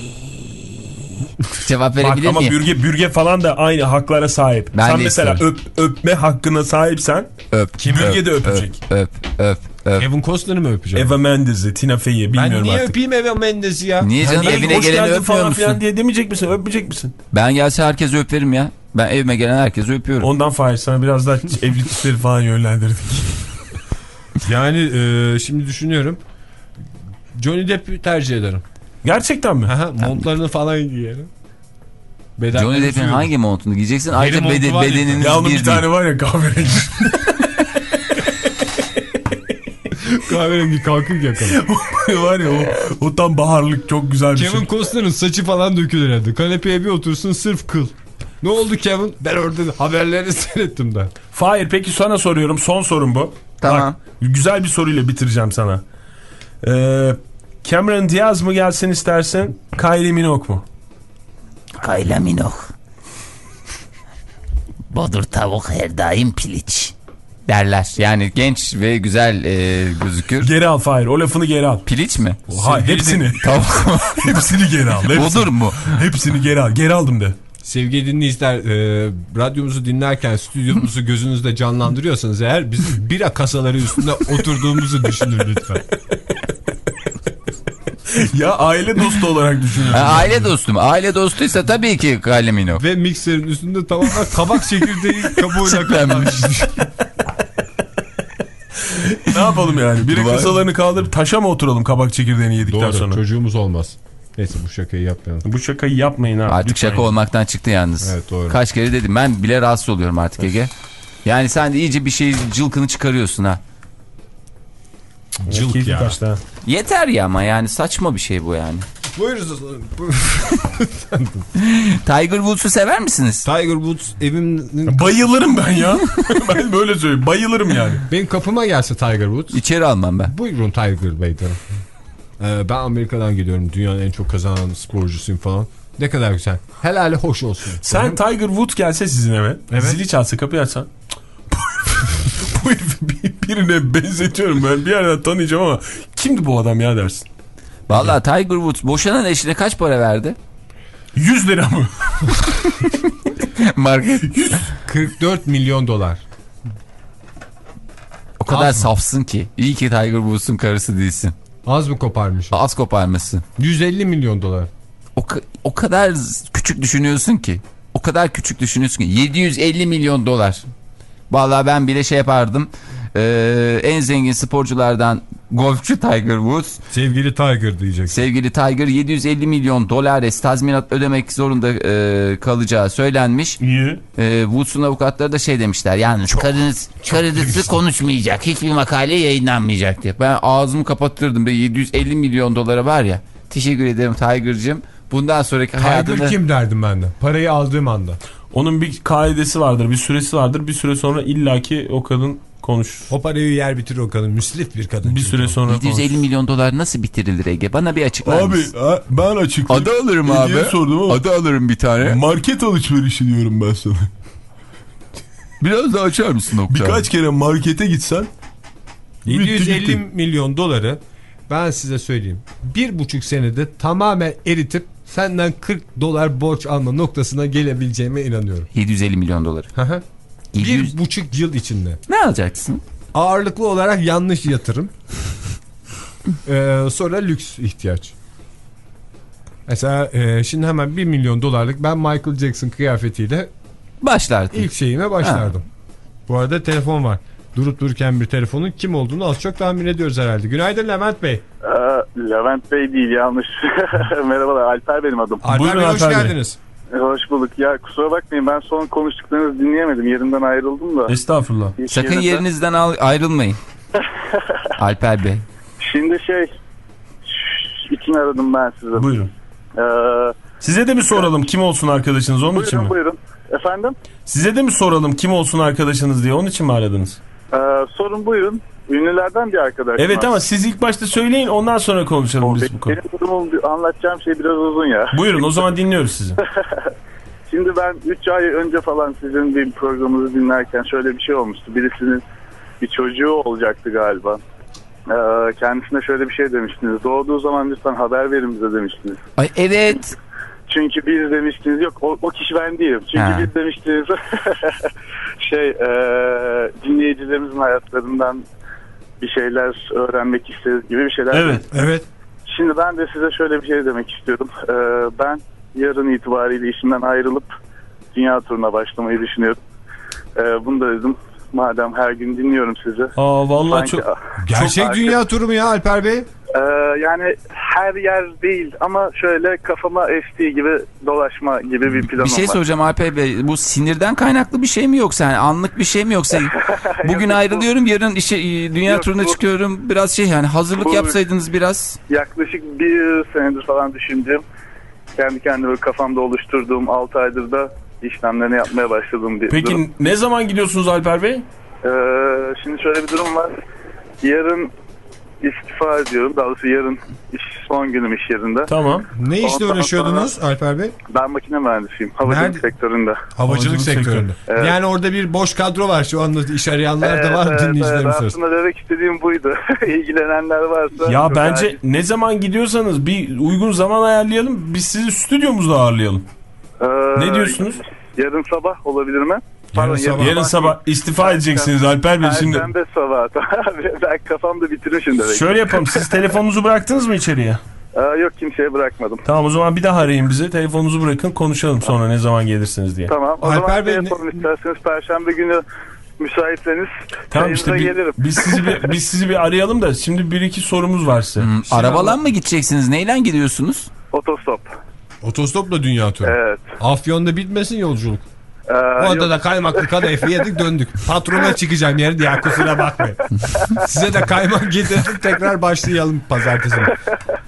Cevap Bak verebilir ama miyim? bürge, bürge falan da aynı haklara sahip. Ben Sen de mesela istiyorum. öp, öpme hakkına sahipsen Öp. bürge de öp, öpecek. Öp, öp, öp. Kevin Costner'ı mı öpeceğim? Eva Mendes'i, Tina Fey'i ben bilmiyorum niye artık. öpeyim Eva Mendes'i ya? Niye canım, Hani evine hoş geleni geldin öpmüyor falan musun? filan diye demeyecek misin? Öpmeyecek misin? Ben gelse herkese öperim ya. Ben evime gelen herkese öpüyorum. Ondan Fahir sana biraz daha evlilik işleri falan yönlendirdik. Yani e, şimdi düşünüyorum. Johnny Depp'i tercih ederim. Gerçekten mi? Aha, montlarını falan giyerim. Bedenleri Johnny Depp'in suyuyor. hangi montunu giyeceksin? Deri Ayrıca montu beden, var ya. bedeniniz Ya onun bir bir tane var ya kahverengi. Kahverengi kalkık yakalım. var ya o, o tam baharlık çok güzel bir Kevin şey. Costner'ın saçı falan dökülür evde. Kanepeye bir otursun sırf kıl. Ne oldu Kevin? Ben orada haberleri seyrettim de. Fahir peki sana soruyorum. Son sorum bu. Tamam. Bak, güzel bir soruyla bitireceğim sana. Ee, Cameron Diaz mı gelsin istersin? Kylie Minogue mu? Kayla Minok. Bodur tavuk her daim piliç. Derler. Yani genç ve güzel e, gözükür. Geri al Fahir. O lafını geri al. Piliç mi? Hayır hepsini. Tavuk mu? hepsini geri al. Hepsini. Bodur mu? Hepsini geri al. Geri aldım de. Sevgili dinleyiciler, e, radyomuzu dinlerken stüdyomuzu gözünüzde canlandırıyorsanız eğer bizim bira kasaları üstünde oturduğumuzu düşünün lütfen. Ya aile dostu olarak düşünüyorum. Ha, aile dostum. Aile dostuysa tabii ki Kayla Minok. Ve mikserin üstünde tamamen kabak çekirdeği kabuğuyla Çitlenmiş. kaplanmış. Ne yapalım yani? Biri Duvar- kasalarını kaldırıp taşa mı oturalım kabak çekirdeğini yedikten Doğru, sonra? çocuğumuz olmaz. Neyse bu şakayı yapmayalım. Bu şakayı yapmayın abi. Artık lütfen. şaka olmaktan çıktı yalnız. Evet, doğru. Kaç kere dedim, ben bile rahatsız oluyorum artık Ege. Yani sen de iyice bir şey cılkını çıkarıyorsun ha. Cılk Keyfi ya. kaçtı ha. Yeter ya, ama yani saçma bir şey bu yani. Buyurun. Tiger Woods'u sever misiniz? Tiger Woods evimin... Bayılırım ben ya. Ben böyle söyleyeyim. Bayılırım yani. Benim kapıma gelse Tiger Woods. İçeri almam ben. Buyurun Tiger Bey derim. Ee, ben Amerika'dan geliyorum. Dünyanın en çok kazanan sporcusuyum falan. Ne kadar güzel. Helali hoş olsun. Sen Benim... Tiger Woods gelse sizin eve. Evet. Zili çalsa kapıyı açsan. Bu herifi birine benzetiyorum ben. Bir yerden tanıyacağım ama kimdi bu adam ya dersin. Vallahi Tiger Woods boşanan eşine kaç para verdi? yüz lira mı? Market. kırk dört milyon dolar. O kadar Az mı? safsın ki. İyi ki Tiger Woods'un karısı değilsin. Az mı koparmış? Az koparmışsın. yüz elli milyon dolar. O, o kadar küçük düşünüyorsun ki. O kadar küçük düşünüyorsun ki. yedi yüz elli milyon dolar. Vallahi ben bile şey yapardım. Ee, en zengin sporculardan golfçü Tiger Woods. Sevgili Tiger diyeceksin. Sevgili Tiger yedi yüz elli milyon dolar tazminat ödemek zorunda e, kalacağı söylenmiş. İyi. E, Woods'un avukatları da şey demişler. Yani çok, karınız, çok karısı konuşmayacak. Hiçbir makale yayınlanmayacak diye. Ben ağzımı kapattırdım. yedi yüz elli milyon dolara var ya. Teşekkür ederim Tiger'cığım. Bundan sonraki Tiger hayatında... kim derdim ben de. Parayı aldığım anda. Onun bir kaidesi vardır, bir süresi vardır. Bir süre sonra illaki o kadın konuşur. O parayı yer bitirir o kadın. Müsrif bir kadın. Bir süre sonra yedi yüz elli konuşur. milyon dolar nasıl bitirilir Ege? Bana bir açıklar Abi mısın? ha, ben açıklayayım. Adı alırım Hediye abi. sordum ama Adı alırım bir tane. market alışverişi diyorum ben sana. Biraz daha açar mısın Oktay? Birkaç kere markete gitsen yedi yüz elli bitti. milyon doları ben size söyleyeyim. Bir buçuk senede tamamen eritip senden kırk dolar borç alma noktasına gelebileceğime inanıyorum. yedi yüz elli milyon doları. yedi yüz... Bir buçuk yıl içinde. Ne alacaksın? Ağırlıklı olarak yanlış yatırım. ee, sonra lüks ihtiyaç. Mesela e, şimdi hemen bir milyon dolarlık ben Michael Jackson kıyafetiyle Başlardın. ilk şeyime başlardım. Ha. Bu arada telefon var. Durup dururken bir telefonun kim olduğunu az çok tahmin ediyoruz herhalde. Günaydın Levent Bey. Ee, Levent Bey değil, yanlış. Merhabalar, Alper benim adım. Alper Buyurun Bey hoş Alper Bey. geldiniz. Ee, hoş bulduk. Ya kusura bakmayın, ben son konuştuklarınızı dinleyemedim. Yerimden ayrıldım da. Estağfurullah. İş Sakın yerinden. yerinizden al- ayrılmayın. Alper Bey. Şimdi şey için aradım ben sizi. Buyurun. Ee, Size de mi soralım kim olsun arkadaşınız onun için buyurun mi? buyurun. Efendim? Size de mi soralım kim olsun arkadaşınız diye onun için mi aradınız? Ee, sorun buyurun. Ünlülerden bir arkadaş. Evet var. ama siz ilk başta söyleyin ondan sonra konuşalım biz bu konuyu. Benim durumum, anlatacağım şey biraz uzun ya. Buyurun o zaman dinliyoruz sizi. Şimdi ben üç ay önce falan sizin bir programınızı dinlerken şöyle bir şey olmuştu. Birisinin bir çocuğu olacaktı galiba. Ee, kendisine şöyle bir şey demiştiniz. Doğduğu zaman lütfen haber verin bize demiştiniz. Ay evet. Çünkü biz demiştiniz, yok o, o kişi ben değilim. Çünkü Ha. biz demiştiniz şey e, dinleyicilerimizin hayatlarından bir şeyler öğrenmek isteriz gibi bir şeyler. Evet. Evet. Şimdi ben de size şöyle bir şey demek istiyorum. Ee, ben yarın itibariyle işimden ayrılıp dünya turuna başlamayı düşünüyorum. Ee, bunu da dedim. Madem her gün dinliyorum sizi. Aa vallahi Sanki- çok... Gerçek Çok dünya turu mu ya Alper Bey? Ee, yani her yer değil ama şöyle kafama estiği gibi dolaşma gibi bir planım Bir şey var. soracağım Alper Bey. Bu sinirden kaynaklı bir şey mi yoksa? Yani anlık bir şey mi yoksa? Bugün ayrılıyorum yarın işe dünya Yok, turuna bu- çıkıyorum. Biraz şey yani hazırlık Bu- yapsaydınız biraz. Yaklaşık bir senedir falan düşündüğüm, kendi kendime kafamda oluşturduğum altı aydır da işlemlerini yapmaya başladığım bir Peki durum. ne zaman gidiyorsunuz Alper Bey? Ee, şimdi şöyle bir durum var. Yarın istifa ediyorum. Daha doğrusu yarın iş, son günüm iş yerinde. Tamam. Ne işle Ondan uğraşıyordunuz Alper Bey? Ben makine mühendisiyim. Havacılık Nerede? sektöründe. Havacılık, Havacılık sektöründe. Evet. Yani orada bir boş kadro var şu anda iş arayanlar da var Evet, dinleyicilerimiz evet, arasında. aslında demek istediğim buydu. İlgilenenler varsa. Ya çok bence acil. ne zaman gidiyorsanız bir uygun zaman ayarlayalım. Biz sizi stüdyomuzda ağırlayalım. Ee, Ne diyorsunuz? Yarın sabah olabilir mi? Yarın sabah. Yarın sabah istifa edeceksiniz Alper Bey şimdi. Perşembe sabah. Ben kafamda bitirmişim demek. Şöyle yapalım. Siz telefonunuzu bıraktınız mı içeriye? Ee, yok, kimseye bırakmadım. Tamam o zaman bir daha arayın bize. Telefonunuzu bırakın konuşalım sonra ne zaman gelirsiniz diye. Tamam. O Alper zaman Bey şey ne- yapalım isterseniz. Perşembe günü müsaitseniz Tamam işte çayınıza bir- gelirim. biz sizi bir, biz sizi bir arayalım da şimdi bir iki sorumuz var size. Hmm, arabalan mı gideceksiniz? Neyle gidiyorsunuz? Otostop. Otostopla dünya turu. Evet. Afyon'da bitmesin yolculuk. Ee, Orada yok. da kaymaklı kadayıfı yedik döndük. Patrona çıkacağım yer diye kusura bakmayın. Size de kaymak getirdim tekrar başlayalım pazartesi.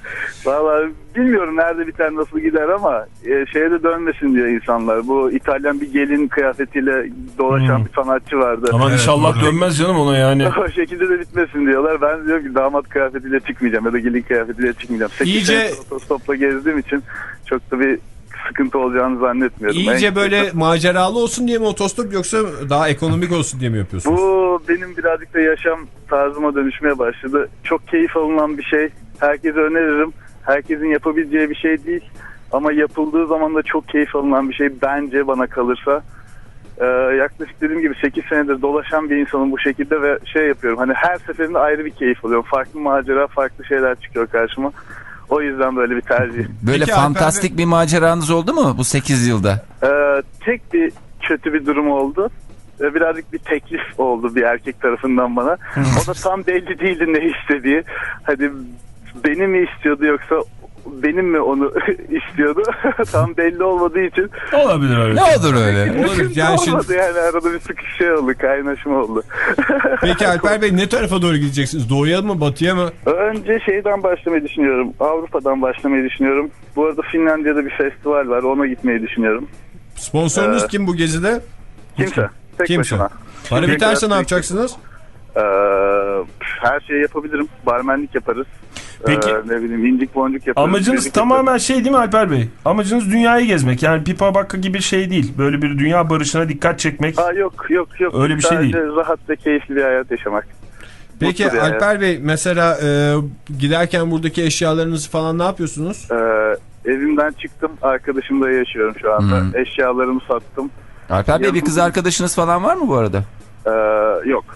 Valla bilmiyorum nerede biter nasıl gider ama e, şeye de dönmesin diyor insanlar. Bu İtalyan bir gelin kıyafetiyle dolaşan hmm. bir sanatçı vardı. Aman evet, inşallah doğru. Dönmez canım ona yani. O şekilde de bitmesin diyorlar. Ben diyorum ki damat kıyafetiyle çıkmayacağım ya da gelin kıyafetiyle çıkmayacağım. İyice otostopla gezdiğim için çok da bir sıkıntı olacağını zannetmiyorum. İyice en böyle kısa... maceralı olsun diye mi otostop yoksa daha ekonomik olsun diye mi yapıyorsunuz? Bu benim birazcık da yaşam tarzıma dönüşmeye başladı. Çok keyif alınan bir şey. Herkese öneririm. Herkesin yapabileceği bir şey değil. Ama yapıldığı zaman da çok keyif alınan bir şey bence bana kalırsa. Ee, yaklaşık dediğim gibi sekiz senedir dolaşan bir insanım bu şekilde ve şey yapıyorum. Hani her seferinde ayrı bir keyif alıyorum. Farklı macera, farklı şeyler çıkıyor karşıma. O yüzden böyle bir tercih. Böyle Peki, fantastik Alper... bir maceranız oldu mu bu sekiz yılda? Ee, tek bir kötü bir durum oldu. Ee, birazcık bir teklif oldu bir erkek tarafından bana. O da tam belli değildi ne istediği. Hadi beni mi istiyordu yoksa benim mi onu istiyordu? Tam belli olmadığı için. Olabilir öyle. Ne olur öyle? Olabilir. Yani, şimdi... yani arada bir sıkış şey oldu, kaynaşma oldu. Peki Alper Bey ne tarafa doğru gideceksiniz? Doğuya mı, batıya mı? Önce şeyden başlamayı düşünüyorum. Avrupa'dan başlamayı düşünüyorum. Bu arada Finlandiya'da bir festival var. Ona gitmeyi düşünüyorum. Sponsorunuz ee, kim bu gezide? Kimse. Tek Kimse. başına. Para biterse ne yapacaksınız? Ee, her şeyi yapabilirim. Barmenlik yaparız. Peki. Ee, ne bileyim incik boncuk yaparız. Amacınız tamamen yaparız. Şey değil mi Alper Bey? Amacınız dünyayı gezmek. Yani pipa bakka gibi şey değil. Böyle bir dünya barışına dikkat çekmek. Aa, yok yok yok. Öyle bir şey değil. Sadece rahat ve keyifli bir hayat yaşamak. Peki Alper hayat. Bey mesela e, giderken buradaki eşyalarınızı falan ne yapıyorsunuz? Ee, evimden çıktım. Arkadaşımla yaşıyorum şu anda. Hmm. Eşyalarımı sattım. Alper Bey bir kız arkadaşınız falan var mı bu arada? Ee, yok.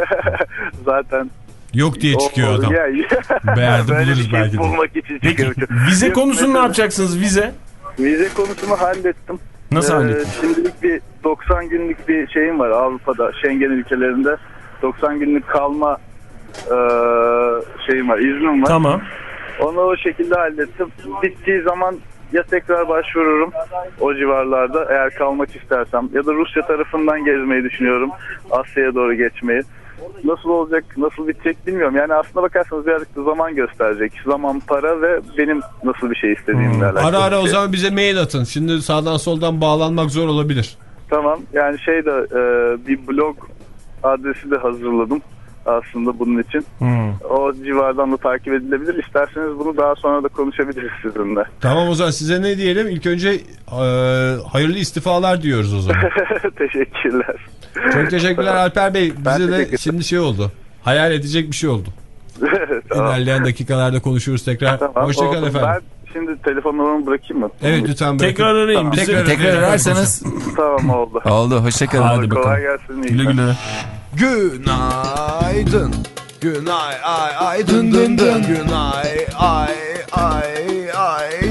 Zaten yok diye çıkıyor o, adam. Beğendi buluruz şey belki de. Bulmak için çıkıyor. Vize konusunu ne yapacaksınız vize? Vize konusunu hallettim. Nasıl ee, hallettin? Şimdilik bir doksan günlük bir şeyim var Avrupa'da, Schengen ülkelerinde. doksan günlük kalma e, şeyim var, iznim var. Tamam. Onu o şekilde hallettim. Bittiği zaman ya tekrar başvururum o civarlarda eğer kalmak istersem ya da Rusya tarafından gezmeyi düşünüyorum. Asya'ya doğru geçmeyi. Nasıl olacak, nasıl bitecek bilmiyorum. Yani aslına bakarsanız birazcık da zaman gösterecek. Zaman, para ve benim nasıl bir şey istediğimle hmm. alakalı. Ara ara şey. O zaman bize mail atın. Şimdi sağdan soldan bağlanmak zor olabilir. Tamam. Yani şey de e, bir blog adresi de hazırladım aslında bunun için. Hmm. O civardan da takip edilebilir. İsterseniz bunu daha sonra da konuşabiliriz sizinle. Tamam o zaman size ne diyelim? İlk önce e, hayırlı istifalar diyoruz o zaman. Teşekkürler. Çok teşekkürler Alper Bey. Bize de şimdi şey oldu. Hayal edecek bir şey oldu. Tamam. İlerleyen dakikalarda konuşuruz tekrar. Tamam, hoşçakalın efendim. Ben şimdi telefon numaramı bırakayım mı? Evet lütfen bırakın. Tekrar arayın. Tamam. Tekrar, tekrar ararsanız. Tamam oldu. Oldu hoşçakalın. Hadi bakalım. Kolay gelsin. Güle güle. Günaydın. Günay ay ay dın dın dın. Günay ay ay ay